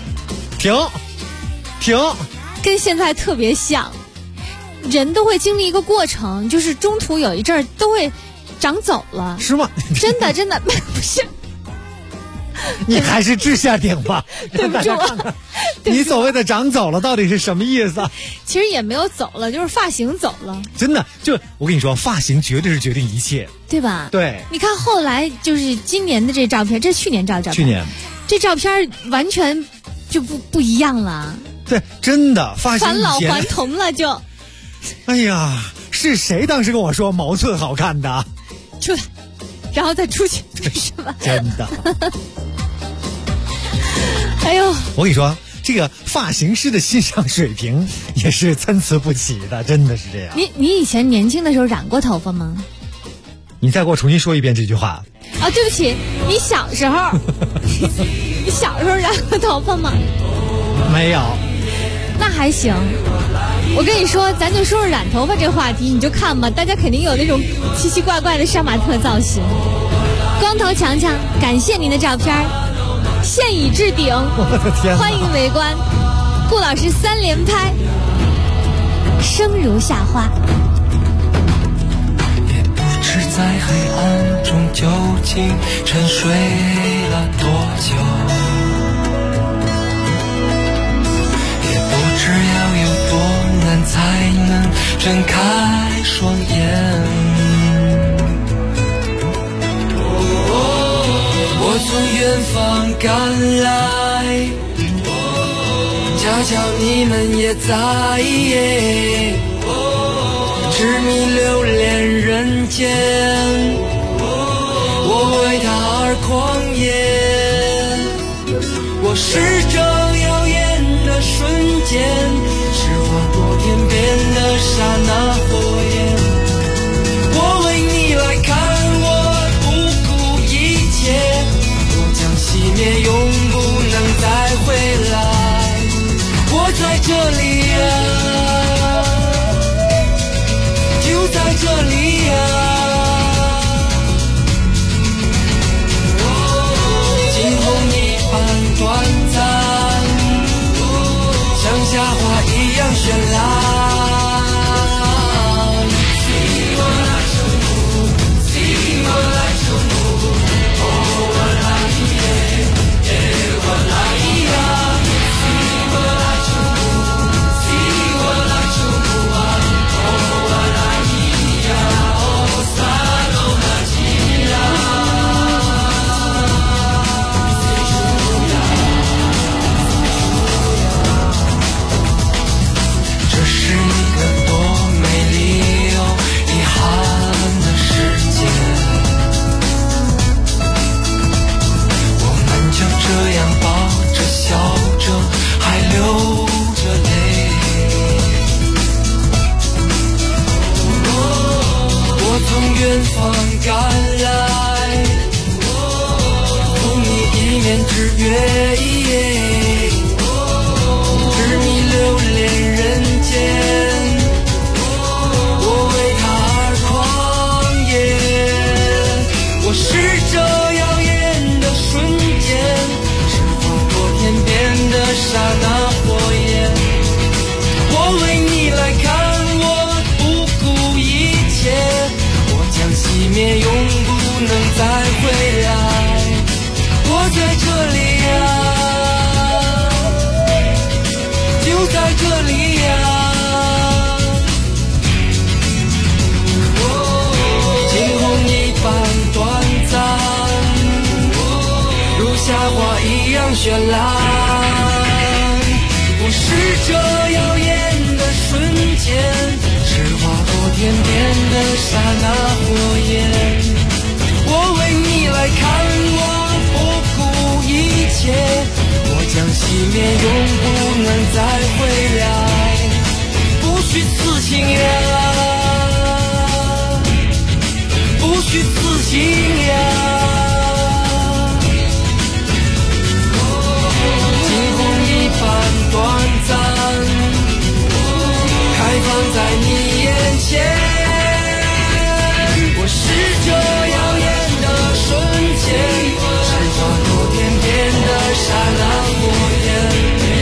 停， 跟现在特别像。人都会经历一个过程，就是中途有一阵儿都会长走了。 是吗？ 真的不是。 你还是置下顶吧， 对不住看你所谓的长走了到底是什么意思？ 其实也没有走了，就是发型走了。 真的，就我跟你说，发型绝对是决定一切， 对吧？ 对。 你看后来就是今年的这照片，这是去年照的照片。 去年这照片完全就不一样了。 对，真的发型返老还童了就。 哎呀，是谁当时跟我说毛寸好看的？ 出来，然后再出去，是吧？ 真的。 哎呦， 我跟你说， 这个发型师的欣赏水平也是参差不齐的，真的是这样。 你以前年轻的时候染过头发吗？ 你再给我重新说一遍这句话。 啊，对不起，你小时候，你小时候染过头发吗？ 没有。 那还行。我跟你说，咱就说说染头发这话题，你就看吧，大家肯定有那种奇奇怪怪的杀马特造型。光头强强，感谢您的照片，现已置顶， 我的天， 欢迎围观。顾老师3连拍，声如夏花。 也不知在黑暗中究竟沉睡了多久，也不知要有多难才能睁开双眼。我从远方赶来，恰巧你们也在，痴迷流连人间，我为他而狂野。我是这耀眼的瞬间，是划过天边的刹那火焰。我为你来看，我不顾一切，熄灭，永不能再回来。我在这里啊，就在这里啊。惊鸿一般短暂，像夏花一样绚烂。远方赶来，同你一面之缘，痴迷流连人间，我为他而狂野。我是这耀眼的瞬间，是划过天边的刹那火焰。我为你来看，我不顾一切，熄灭，永不能再回来。我在这里啊，就在这里啊。惊鸿一般短暂，如夏花一样绚烂。我是这耀眼的瞬间，是划过天边的刹那火焰。我为你来看，我不顾一切，我将熄灭，永不能再回来。不虚此行呀，不虚此行呀。惊鸿一般短暂，开放在你眼前。我是这耀眼的瞬间，是划过天边的刹那火焰。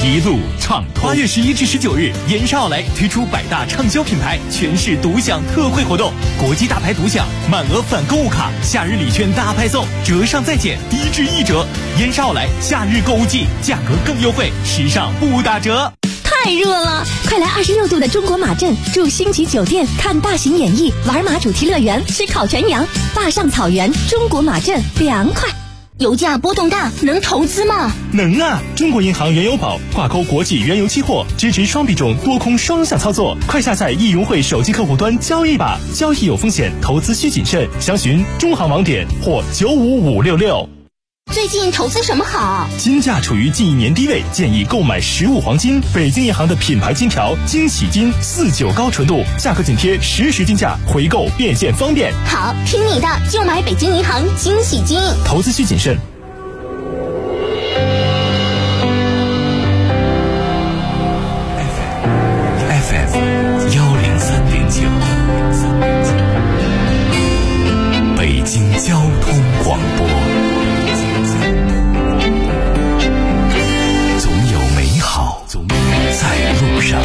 一路畅通。8月11至19日，延寿奥莱推出百大畅销品牌全市独享特惠活动，国际大牌独享，满额返购物卡，夏日礼券大派送，折上再减，低至1折。延寿奥莱夏日购物季，价格更优惠，时尚不打折。 太热了，快来26度的中国马镇，住星级酒店，看大型演绎，玩马主题乐园，吃烤全羊，坝上草原，中国马镇凉快。 油价波动大，能投资吗？ 能啊！中国银行原油宝挂钩国际原油期货，支持双币种多空双向操作。快下载易融汇手机客户端交易吧，交易有风险，投资需谨慎。详询中行网点或95566。 最近投资什么好？ 金价处于近1年低位，建议购买实物黄金。北京银行的品牌金条金喜金49高纯度，价格紧贴实时金价，回购变现方便。 好，听你的，就买北京银行金喜金。 投资需谨慎。 FM 103.9，北京交通广播。在路上。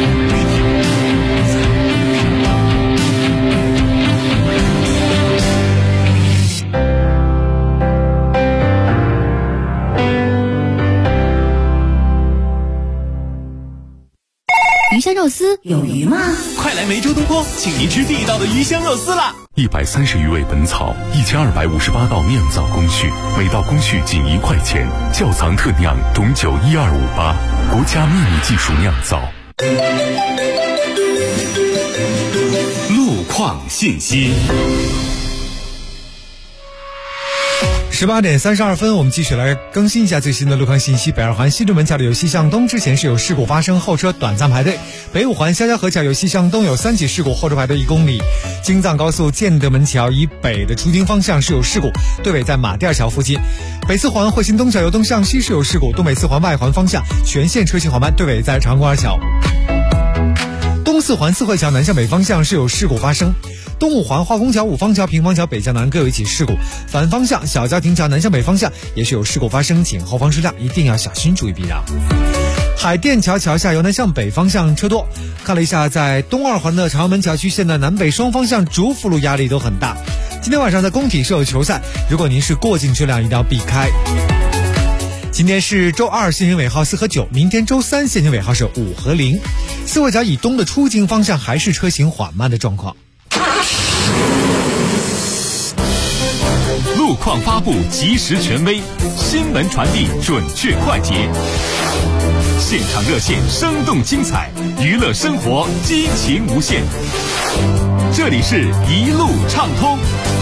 鱼香肉丝有鱼吗？ 快来梅州东坡，请您吃地道的鱼香肉丝啦 ！130余味本草，1258道酿造工序，每道工序仅1块钱，窖藏特酿董酒12588，国家秘密技术酿造。 路况信息。 18点32分，我们继续来更新一下最新的路况信息。北二环西直门桥的由西向东之前是有事故发生，后车短暂排队。北五环肖家河桥由西向东有3起事故，后车排队1公里。京藏高速建德门桥以北的出京方向是有事故，队尾在马甸桥附近。北四环汇鑫东桥由东向西是有事故，东北四环外环方向全线车行缓慢，队尾在长公二桥。东四环四惠桥南向北方向是有事故发生。东五环化工桥、五方桥、平方桥北向南各有一起事故，反方向小家庭桥南向北方向也是有事故发生，请后方车辆一定要小心注意避让。海淀桥桥下由南向北方向车多，看了一下，在东二环的朝阳门桥区，现在南北双方向主辅路压力都很大。今天晚上在工体是有球赛，如果您是过境车辆一定要避开。今天是周2，限行尾号4和9，明天周3，限行尾号是5和0。四惠桥以东的出京方向还是车行缓慢的状况。 路况发布及时权威，新闻传递准确快捷，现场热线生动精彩，娱乐生活激情无限。这里是一路畅通。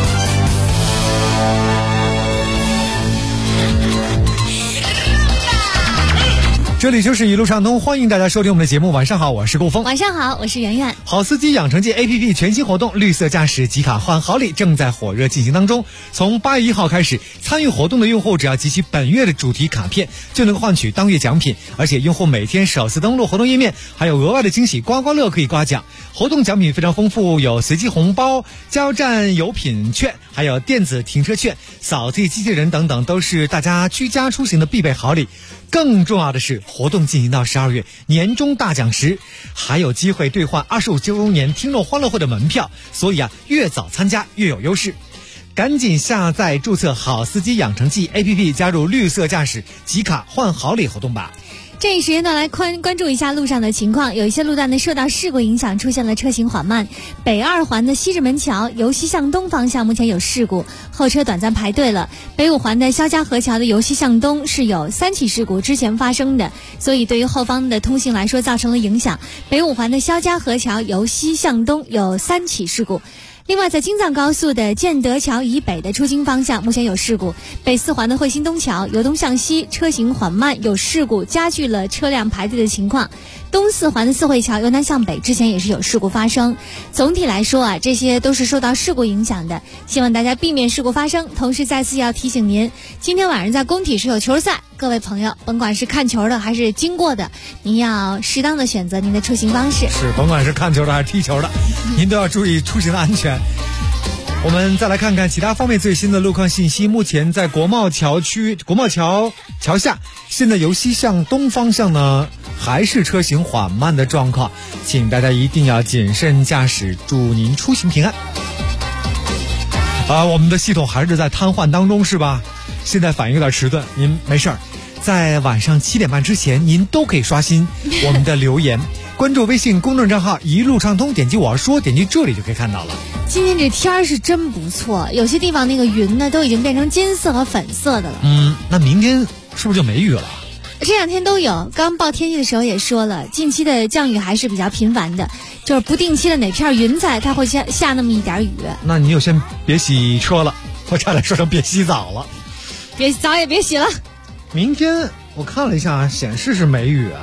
这里就是一路畅通，欢迎大家收听我们的节目。晚上好，我是顾峰。 晚上好，我是圆圆。 好司机养成记 APP 全新活动，绿色驾驶集卡换好礼正在火热进行当中。从8月1号开始，参与活动的用户只要集齐本月的主题卡片，就能够换取当月奖品，而且用户每天首次登录活动页面，还有额外的惊喜刮刮乐可以刮奖。活动奖品非常丰富，有随机红包、加油站油品券，还有电子停车券、扫地机器人等等，都是大家居家出行的必备好礼。更重要的是，活动进行到12月，年终大奖时还有机会兑换25周年听众欢乐会的门票，所以越早参加越有优势。赶紧下载注册好司机养成记 APP， 加入绿色驾驶集卡换好礼活动吧。 这一时间段来关注一下路上的情况，有一些路段呢受到事故影响，出现了车行缓慢。北二环的西直门桥由西向东方向目前有事故，后车短暂排队了。北五环的肖家河桥的由西向东是有3起事故之前发生的，所以对于后方的通行来说造成了影响。北五环的肖家河桥由西向东有3起事故。另外，在京藏高速的建德桥以北的出京方向目前有事故，北四环的汇鑫东桥由东向西车行缓慢，有事故加剧了车辆排队的情况。东四环的四惠桥由南向北之前也是有事故发生。总体来说这些都是受到事故影响的，希望大家避免事故发生。同时再次要提醒您，今天晚上在工体是有球赛，各位朋友甭管是看球的还是经过的，您要适当的选择您的出行方式。 是，甭管是看球的还是踢球的，您都要注意出行的安全。 我们再来看看其他方面最新的路况信息。目前在国贸桥下，现在由西向东方向呢还是车行缓慢的状况，请大家一定要谨慎驾驶，祝您出行平安。我们的系统还是在瘫痪当中是吧？现在反应有点迟钝，您没事儿，在晚上7点半之前您都可以刷新我们的留言关注微信公众账号一路畅通，点击我要说，点击这里就可以看到了。 今天这天儿是真不错，有些地方那个云呢都已经变成金色和粉色的了。 那明天是不是就没雨了？ 这2天都有，刚报天气的时候也说了，近期的降雨还是比较频繁的，就是不定期的哪片云彩它会下那么一点雨。 那你就先别洗车了，我差点说成别洗澡了。 别洗澡也别洗了。 明天我看了一下，显示是没雨啊。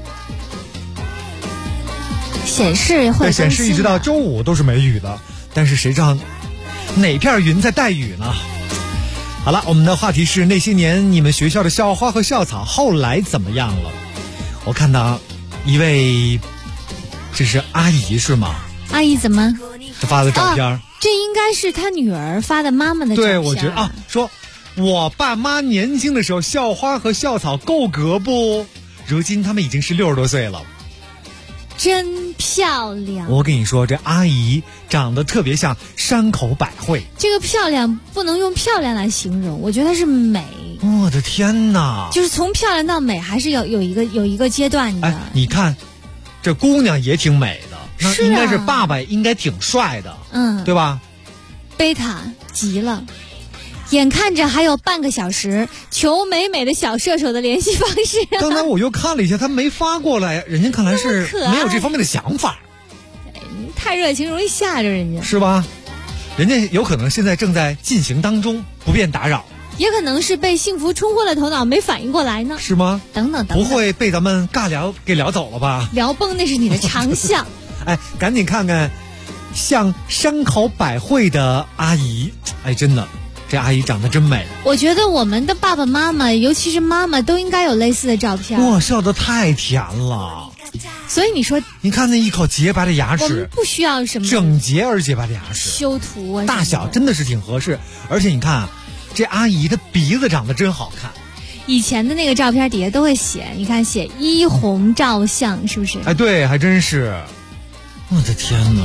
显示会显示一直到周五都是没雨的，但是谁知道哪片云在带雨呢？好了，我们的话题是那些年你们学校的校花和校草后来怎么样了？我看到一位，这是阿姨是吗？ 阿姨怎么？ 她发的照片， 这应该是她女儿发的妈妈的照片。 对，我觉得说我爸妈年轻的时候校花和校草够格不？如今他们已经是60多岁了。 真漂亮！ 我跟你说，这阿姨长得特别像山口百惠。 这个漂亮不能用漂亮来形容，我觉得它是美。 我的天哪！ 就是从漂亮到美，还是有一个阶段的。 你看，这姑娘也挺美的，那应该是爸爸应该挺帅的，对吧？ 贝塔急了。眼看着还有半个小时，求美美的小射手的联系方式。 刚才我又看了一下，他没发过来，人家看来是没有这方面的想法。 太热情容易吓着人家， 是吧？人家有可能现在正在进行当中，不便打扰。 也可能是被幸福冲昏了头脑，没反应过来呢。 是吗？ 等等， 不会被咱们尬聊给聊走了吧？ 聊崩那是你的长项。 赶紧看看像山口百惠的阿姨，真的。这阿姨长得真美， 我觉得我们的爸爸妈妈，尤其是妈妈，都应该有类似的照片。 哇，笑得太甜了。 所以你说， 你看那一口洁白的牙齿， 我们不需要什么整洁而洁白的牙齿， 修图啊， 大小真的是挺合适。而且你看，这阿姨的鼻子长得真好看。 以前的那个照片底下都会写，你看写一红照相，是不是？ 对，还真是。我的天哪！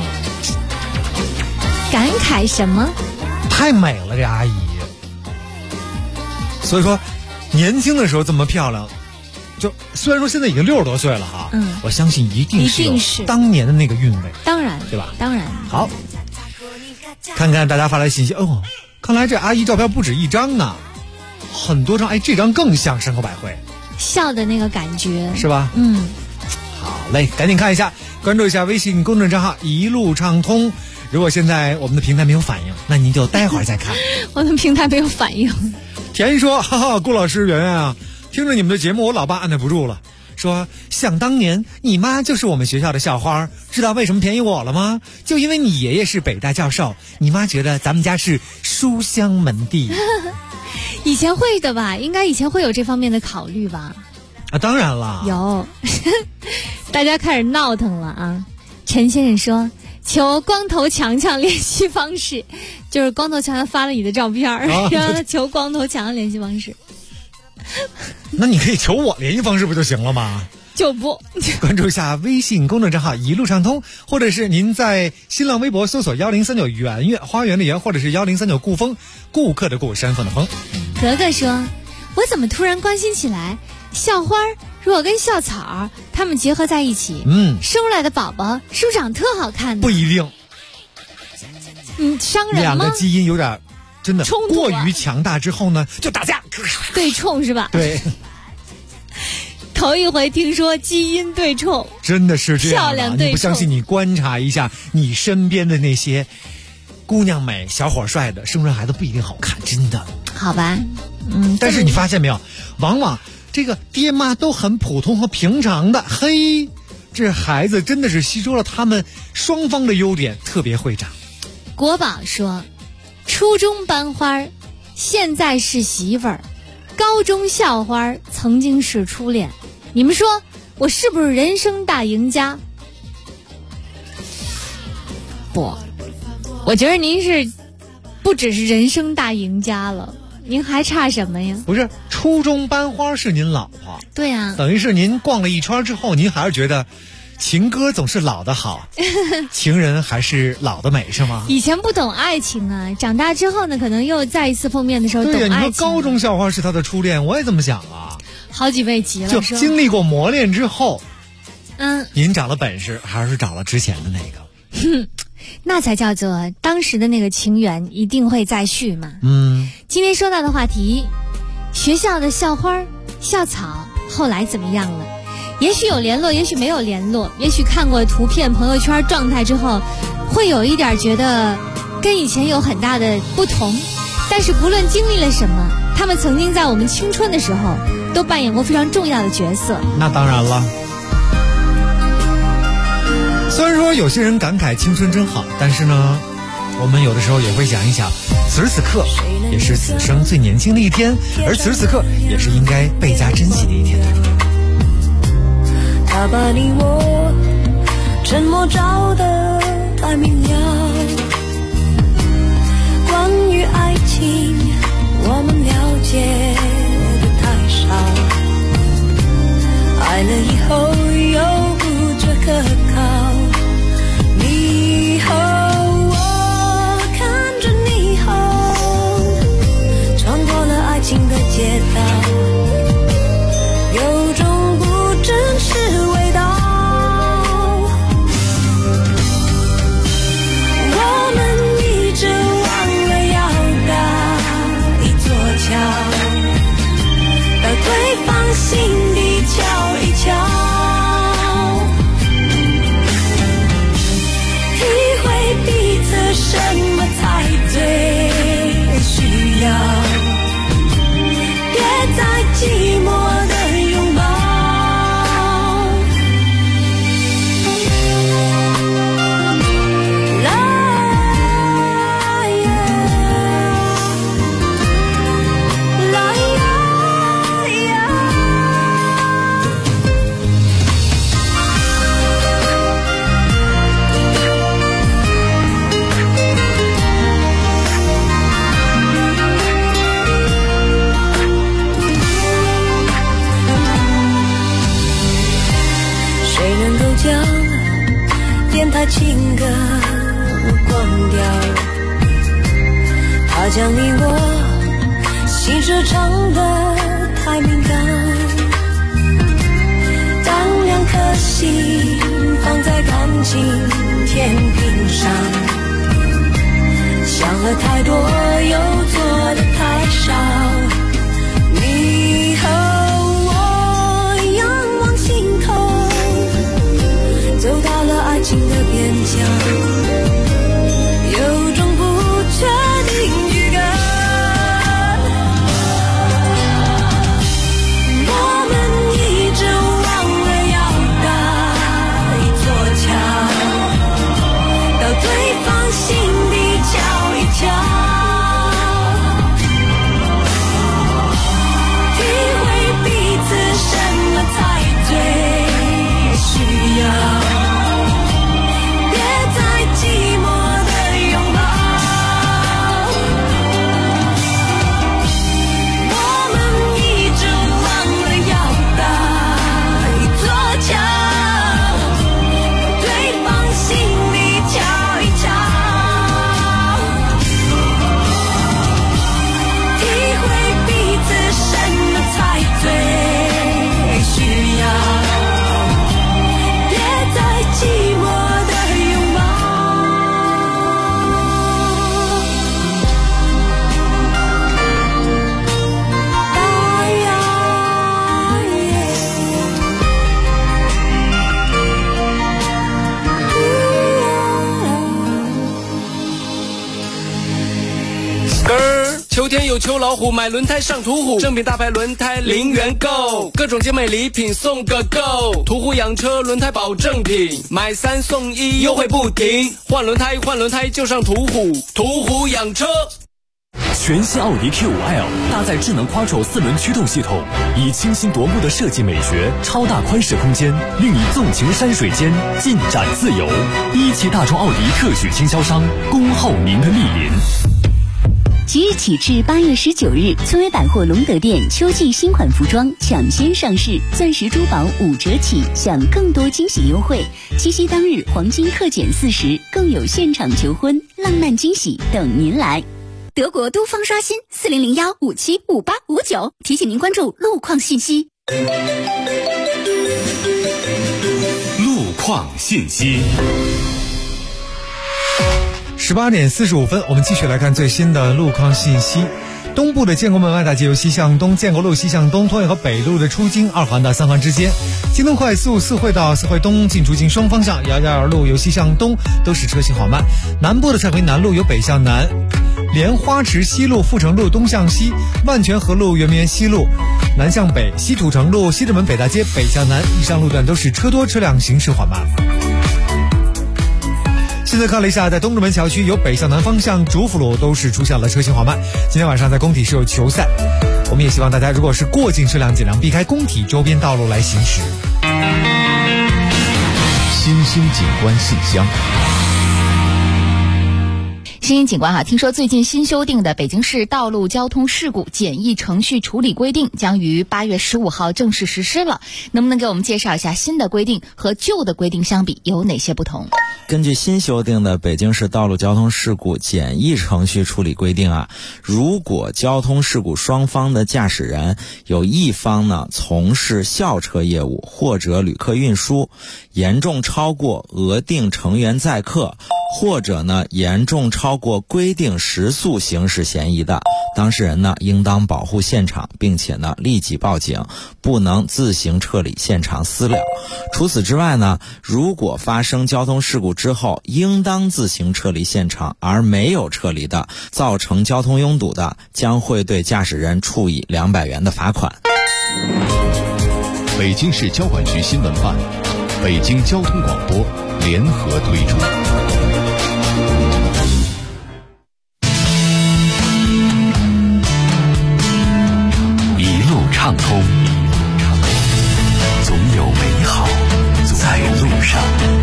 感慨什么？ 太美了，这阿姨。所以说，年轻的时候这么漂亮，就虽然说现在已经60多岁了哈，我相信一定是当年的那个韵味。 当然， 对吧？ 当然。 好，看看大家发来信息看来这阿姨照片不止一张呢，很多张。这张更像山口百惠， 笑的那个感觉， 是吧？好嘞，赶紧看一下，关注一下微信公众账号一路畅通。如果现在我们的平台没有反应，那您就待会儿再看。 我的平台没有反应。 田说，哈哈，顾老师圆圆啊，听着你们的节目，我老爸按耐不住了，说想当年你妈就是我们学校的校花，知道为什么便宜我了吗？就因为你爷爷是北大教授，你妈觉得咱们家是书香门第。 以前会的吧，应该以前会有这方面的考虑吧。 当然了， 有。大家开始闹腾了啊。陈先生说，求光头强强联系方式，就是光头强强发了你的照片，然后他求光头强强联系方式。 那你可以求我联系方式不就行了吗？ 就不关注一下微信公众账号一路畅通，或者是您在新浪微博搜索1039圆圆花园的圆，或者是1039顾风，顾客的顾，山峰的峰。 格格说，我怎么突然关心起来，校花如果跟校草他们结合在一起，生出来的宝宝是不是长特好看呢？ 不一定。 伤人吗？ 两个基因有点真的过于强大之后呢，就打架， 对冲是吧？ 对。 头一回听说基因对冲， 真的是这样。 漂亮对冲， 你不相信？你观察一下你身边的那些姑娘美、小伙帅的，生出来孩子不一定好看，真的。 好吧， 但是你发现没有，往往这个爹妈都很普通和平常的，这孩子真的是吸收了他们双方的优点，特别会长。 国宝说，初中班花，现在是媳妇儿，高中校花，曾经是初恋。你们说我是不是人生大赢家？不，我觉得您是不只是人生大赢家了，您还差什么呀？ 不是，初中班花是您老婆， 对啊， 等于是您逛了一圈之后，您还是觉得情歌总是老的好，情人还是老的美，是吗？ 以前不懂爱情啊，长大之后呢，可能又再一次碰面的时候懂爱情。 对呀，你说高中校花是他的初恋，我也这么想啊。 好几位急了， 就经历过磨练之后，您长了本事，还是找了之前的那个？ 那才叫做当时的那个情缘一定会再续嘛。今天说到的话题，学校的校花、校草后来怎么样了？也许有联络，也许没有联络，也许看过图片、朋友圈状态之后，会有一点觉得跟以前有很大的不同。但是不论经历了什么，他们曾经在我们青春的时候都扮演过非常重要的角色。 那当然了。虽然说有些人感慨青春真好，但是呢，我们有的时候也会想一想，此时此刻也是此生最年轻的一天，而此时此刻也是应该倍加珍惜的一天。 他把你我沉默照得太明了，关于爱情我们了解的太少，爱了以后又不觉可靠，你和我看着霓虹穿过了爱情的街道，有种不真实味道，我们一直忘了要搭一座桥，到对方心底瞧一瞧，体会彼此什么才最需要，别再寂寞的拥抱。电台情歌关掉，他将你我心事唱得太敏感，当两颗心放在感情天平上，想了太多又做得太少，你和我仰望星空，走到了爱情的边疆，有种不确定预感，我们一直忘了要搭一座桥，到对方心底瞧一瞧，体会彼此什么才最需要，寂寞的拥抱，我们一直忘了要搭一座桥，对方心里瞧一瞧，体会彼此什么才最需要，别再寂寞的拥抱。 秋天有秋老虎，买轮胎上途虎，正品大牌轮胎零元购，各种精美礼品送个够。途虎养车轮胎保证品，买3送1，优惠不停。换轮胎就上途虎，途虎养车。 全新奥迪 Q5L 搭载智能 Quattro 4轮驱动系统，以清新夺目的设计美学、超大宽适空间，令你纵情山水间，尽展自由。一汽大众奥迪特许经销商，恭候您的莅临。 即日起至8月19日，村委百货隆德店秋季新款服装抢先上市，钻石珠宝5折起，享更多惊喜优惠。七夕当日黄金克减40%，更有现场求婚、浪漫惊喜等您来。德国都方刷新4001575859，提醒您关注路况信息。 路况信息。 18点45分，我们继续来看最新的路况信息。东部的建国门外大街由西向东，建国路西向东，通渭河北路的出京2环到3环之间，京东快速四惠到四惠东进出京双方向，姚家园路由西向东都是车行缓慢。南部的蔡回南路由北向南，莲花池西路阜成路东向西，万泉河路圆明园西路南向北，西土城路西直门北大街北向南，以上路段都是车多车辆行驶缓慢。现在看了一下，在东直门桥区由北向南方向主辅路都是出现了车行缓慢。今天晚上在工体是有球赛，我们也希望大家如果是过境车辆尽量避开工体周边道路来行驶。 新兴景观信箱。 新景观听说最近新修订的北京市道路交通事故简易程序处理规定将于8月15号正式实施了，能不能给我们介绍一下新的规定和旧的规定相比有哪些不同？ 根据新修订的北京市道路交通事故简易程序处理规定如果交通事故双方的驾驶人有一方呢从事校车业务或者旅客运输，严重超过额定成员载客，或者呢严重超过规定时速行驶嫌疑的，当事人呢应当保护现场，并且呢立即报警，不能自行撤离现场私了。除此之外呢，如果发生交通事故之后应当自行撤离现场而没有撤离的，造成交通拥堵的，将会对驾驶人处以200元的罚款。 北京市交管局新闻办、北京交通广播联合推出。 畅通，总有美好在路上。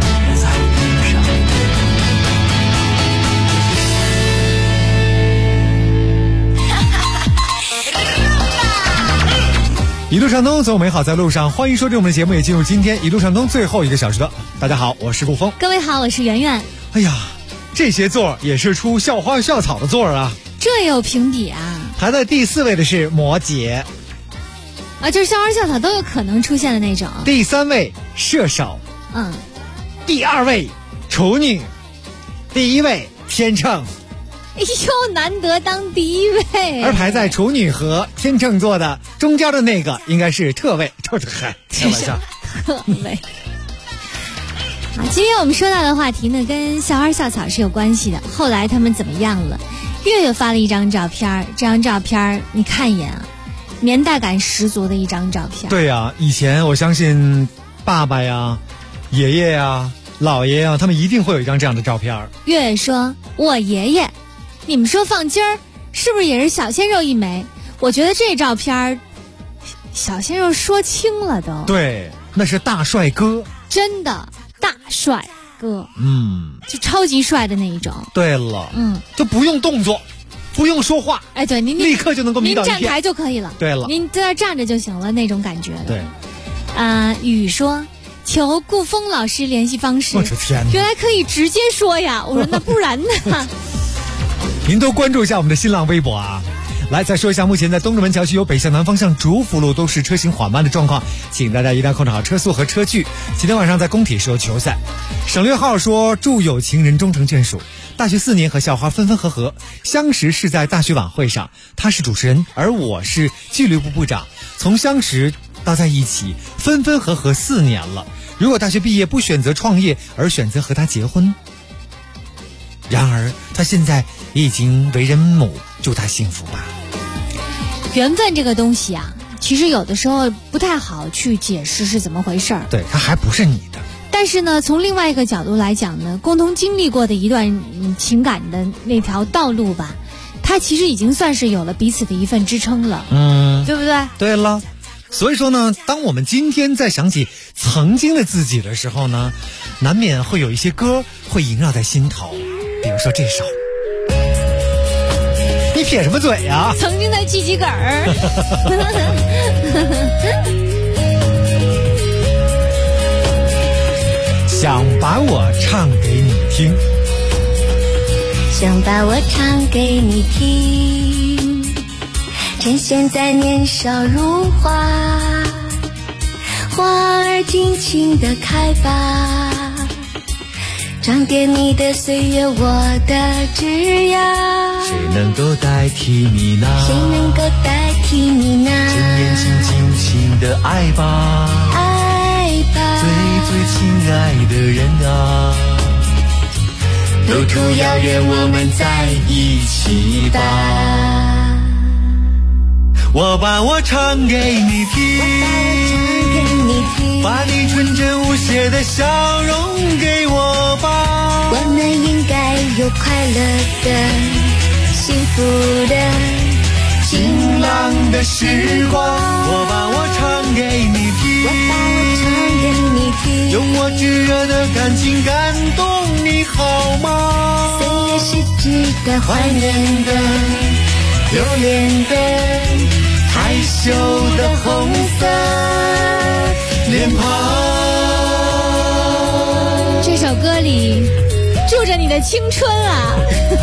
一路畅通，总有美好在路上。欢迎收听我们的节目，也进入今天一路畅通最后1个小时的。大家好，我是顾峰。 各位好，我是圆圆。 哎呀，这些座也是出校花校草的座啊， 这也有评比啊。 排在第4位的是摩羯。 就是校花校草都有可能出现的那种。 第3位射手，第2位处女，第1位天秤。 哎呦，难得当第1位。 而排在处女和天秤座的中间的那个应该是特位，开玩笑。 特位。今天我们说到的话题呢，跟校花校草是有关系的。后来他们怎么样了？月月发了一张照片，这张照片你看一眼啊。年代感十足的一张照片。 对呀，以前我相信爸爸呀、爷爷呀、姥爷呀，他们一定会有一张这样的照片。 月月说：“我爷爷，你们说放今儿是不是也是小鲜肉一枚？我觉得这照片，小鲜肉说轻了都。 对，那是大帅哥， 真的大帅哥，就超级帅的那一种。 对了，就不用动作。”不用说话， 对，您立刻就能够迷倒一片， 您站台就可以了。 对了， 您在那站着就行了，那种感觉的。 对， 雨说求顾峰老师联系方式。 我的天哪， 原来可以直接说呀！我说那不然呢？ 您多关注一下我们的新浪微博啊。来，再说一下，目前在东直门桥区由北向南方向主辅路都是车行缓慢的状况，请大家一定要控制好车速和车距。今天晚上在工体是有球赛。省略号说祝有情人终成眷属。大学4年和校花分分合合，相识是在大学晚会上，他是主持人，而我是纪律部部长。从相识到在一起，分分合合4年了。如果大学毕业不选择创业，而选择和他结婚，然而他现在已经为人母，祝他幸福吧。 缘分这个东西啊，其实有的时候不太好去解释是怎么回事儿。 对，他还不是你的。 但是呢，从另外一个角度来讲呢，共同经历过的一段情感的那条道路吧，它其实已经算是有了彼此的一份支撑了，对不对？ 对了，所以说呢，当我们今天在想起曾经的自己的时候呢，难免会有一些歌会萦绕在心头，比如说这首。你撇什么嘴呀？ 曾经的鸡鸡梗儿。 想把我唱给你听， 想把我唱给你听，趁现在年少如花，花儿尽情地开吧，装点你的岁月，我的枝桠。 谁能够代替你呢？ 谁能够代替你呢？ 趁年轻，尽情的爱吧， 爱吧， 最亲爱的人啊，路途遥远，我们在一起吧。我把我唱给你听，把你纯真无邪的笑容给我吧。 我们应该有快乐的、幸福的、 晴朗的时光。我把我唱给你听，用我炙热的感情感动你好吗？ 岁月是值得怀念的、 留恋的、害羞的红色脸庞。 这首歌里住着你的青春啊！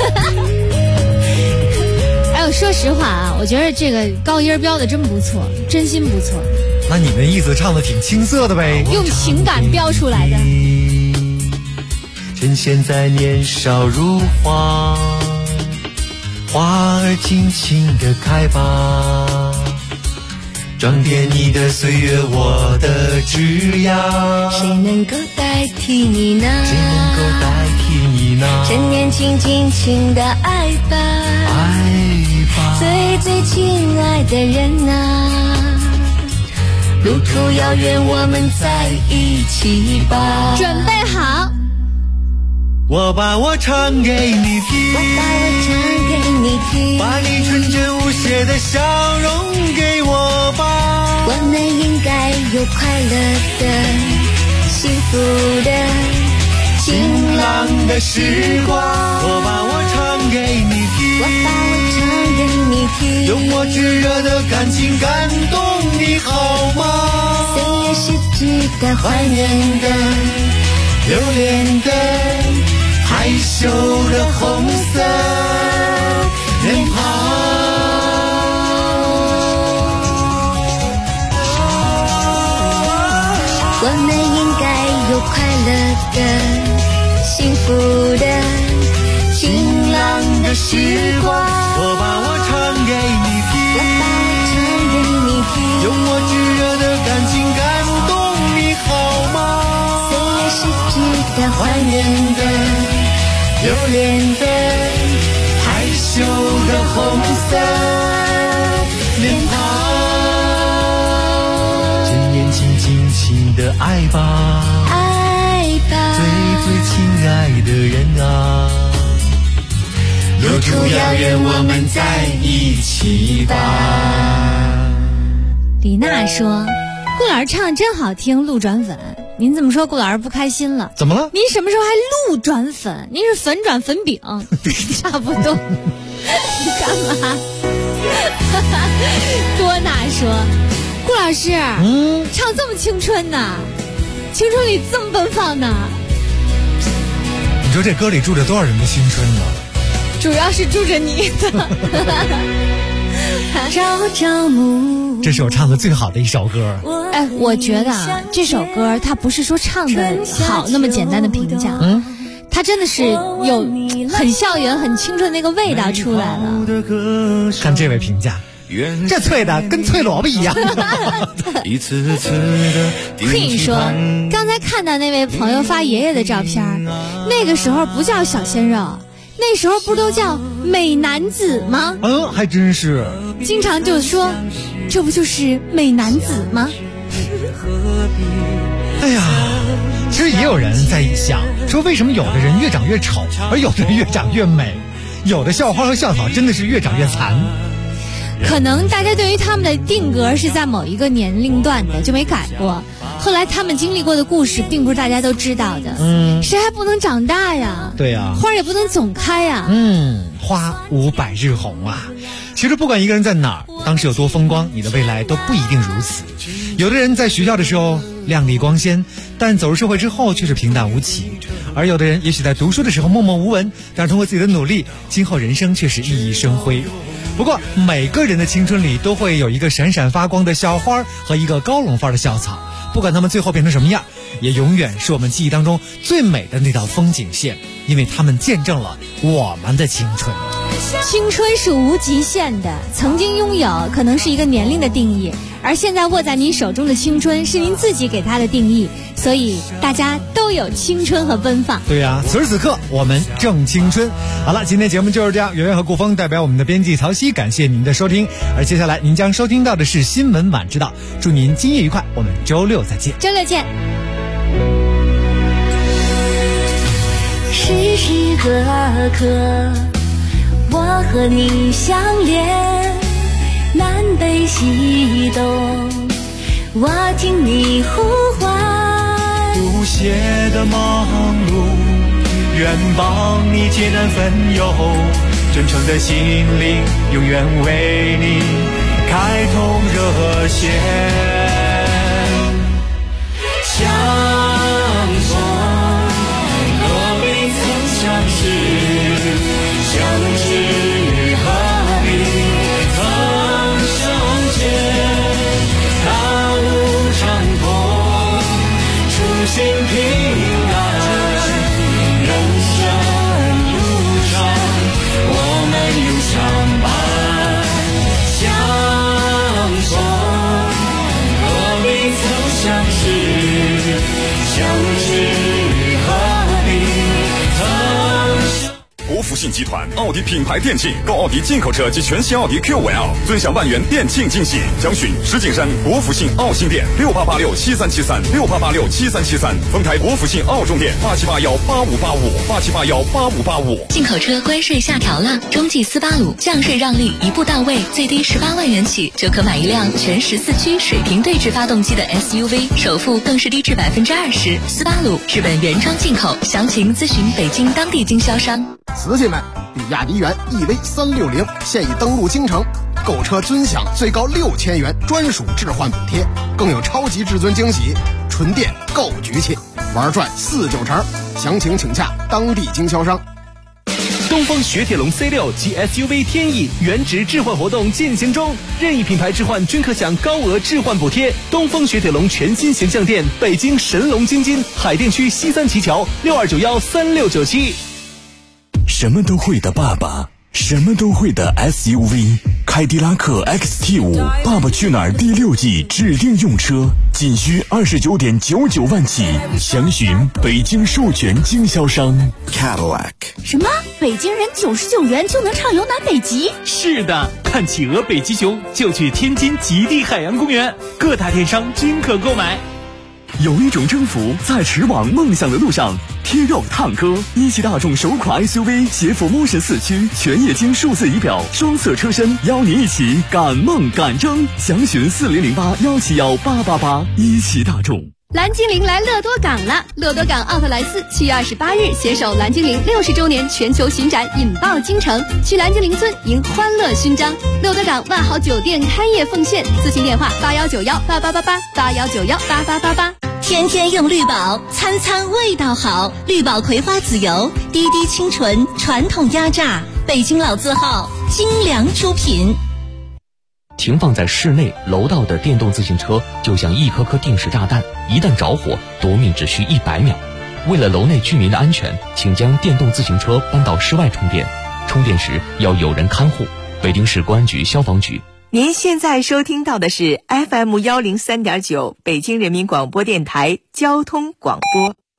哎呦，说实话啊，我觉得这个高音标的真不错，真心不错。 那你们意思唱的挺青涩的呗， 用情感标出来的。 趁现在年少如花，花儿尽情地开吧，装点你的岁月，我的枝桠。 谁能够代替你呢？ 谁能够代替你呢？ 趁年轻，尽情的爱吧， 爱吧， 最亲爱的人啊，路途遥远，我们在一起吧。 准备好， 我把我唱给你听， 我把我唱给你听， 把你纯真无邪的笑容给我吧。 我们应该有快乐的、幸福的、 晴朗的时光。我把我唱给你听， 我把我唱给你听， 用我炙热的感情感动你好吗？ 岁月是值得怀念的、 留恋的、害羞的红色脸庞。 我们应该有快乐的、幸福的、 晴朗的时光。我把我唱给你听， 我把我唱给你听， 用我炙热的感情感动你好吗？ 岁月是值得怀念的、 留恋的、害羞的红色脸庞。趁年轻，尽情的爱吧， 爱吧， 最亲爱的人啊，路途遥远，我们在一起吧。 李娜说：“顾老师唱的真好听，路转粉。您这么说，顾老师不开心了？ 怎么了？ 您什么时候还路转粉？您是粉转粉饼，差不多。你干嘛？”多娜说：“顾老师，唱这么青春呢？青春里这么奔放呢？ 你说这歌里住着多少人的青春呢？ 主要是住着你的。” 朝朝暮， 这是我唱的最好的一首歌。 哎，我觉得啊，这首歌它不是说唱的好那么简单的评价，它真的是有很校园、很青春那个味道出来了。 看这位评价，这脆的跟脆萝卜一样。 Queen 说，刚才看到那位朋友发爷爷的照片，那个时候不叫小鲜肉，那时候不都叫美男子吗？ 还真是。 经常就说，这不就是美男子吗？ 哎呀，其实也有人在想，说为什么有的人越长越丑，而有的人越长越美，有的校花和校草真的是越长越残。 可能大家对于他们的定格是在某一个年龄段的，就没改过。后来他们经历过的故事，并不是大家都知道的。谁还不能长大呀？ 对呀， 花也不能总开呀。 花无百日红啊， 其实不管一个人在哪儿，当时有多风光，你的未来都不一定如此。有的人在学校的时候亮丽光鲜，但走入社会之后却是平淡无奇；而有的人也许在读书的时候默默无闻，但是通过自己的努力，今后人生却是熠熠生辉。不过每个人的青春里都会有一个闪闪发光的小花和一个高冷范的校草，不管他们最后变成什么样，也永远是我们记忆当中最美的那道风景线，因为他们见证了我们的青春。 青春是无极限的，曾经拥有可能是一个年龄的定义，而现在握在您手中的青春是您自己给它的定义，所以大家都有青春和奔放。 对呀，此时此刻我们正青春。好了，今天节目就是这样，圆圆和顾峰代表我们的编辑曹曦，感谢您的收听。而接下来您将收听到的是新闻晚知道，祝您今夜愉快，我们周六再见。 周六见。 时时刻刻我和你相连，南北西东我听你呼唤， 不懈的忙碌愿帮你解难分忧，真诚的心灵永远为你开通热线，相逢何必曾相识，相知何必曾相见，大路长空初心平安，人生路上我们永相伴，相逢何必曾相识，相知何必曾相。 国福信集团奥迪品牌店庆，购奥迪进口车及全新奥迪 Q5L， 尊享万元店庆惊喜。详询石景山国福信奥新店6886737368867373，丰台国福信奥中店8781858585。 进口车关税下调了，中继斯巴鲁降税让利一步到位，最低18万元起就可买一辆全14驱水平对置发动机的 SUV， 首付更是低至20%。斯巴鲁日本原装进口，详情咨询北京当地经销商。 瓷器们，比亚迪元 EV360现已登陆京城，购车尊享最高6000元专属置换补贴，更有超级至尊惊喜，纯电够局气，玩转4-9成，详情请洽当地经销商。 东风雪铁龙 C6 及 SUV 天翼原值置换活动进行中，任意品牌置换均可享高额置换补贴。东风雪铁龙全新形象店，北京神龙京津，海淀区西三旗桥62913697。 什么都会的爸爸，什么都会的 SUV， 凯迪拉克 XT5 爸爸去哪儿第6季指定用车，仅需29.99万起，详询北京授权经销商 Cadillac。 什么？北京人99元就能畅游南北极？ 是的，看企鹅、北极熊就去天津极地海洋公园，各大电商均可购买。 有一种征服在驰往梦想的路上，贴肉烫哥，一汽大众首款 SUV 携辅 Motion 4驱，全液晶数字仪表，双色车身，邀你一起赶梦赶征。详询4008171888，一汽大众。 蓝精灵来乐多港了！乐多港奥特莱斯7月28日携手蓝精灵60周年全球巡展，引爆京城，去蓝精灵村迎欢乐勋章。乐多港万豪酒店开业奉献，咨询电话8191888881918888。 天天用绿宝，餐餐味道好。绿宝葵花籽油，滴滴清纯，传统压榨，北京老字号，精良出品。 停放在室内楼道的电动自行车就像一颗颗定时炸弹，一旦着火，夺命只需100秒。为了楼内居民的安全，请将电动自行车搬到室外充电，充电时要有人看护。北京市公安局消防局。 您现在收听到的是 FM103.9 北京人民广播电台交通广播。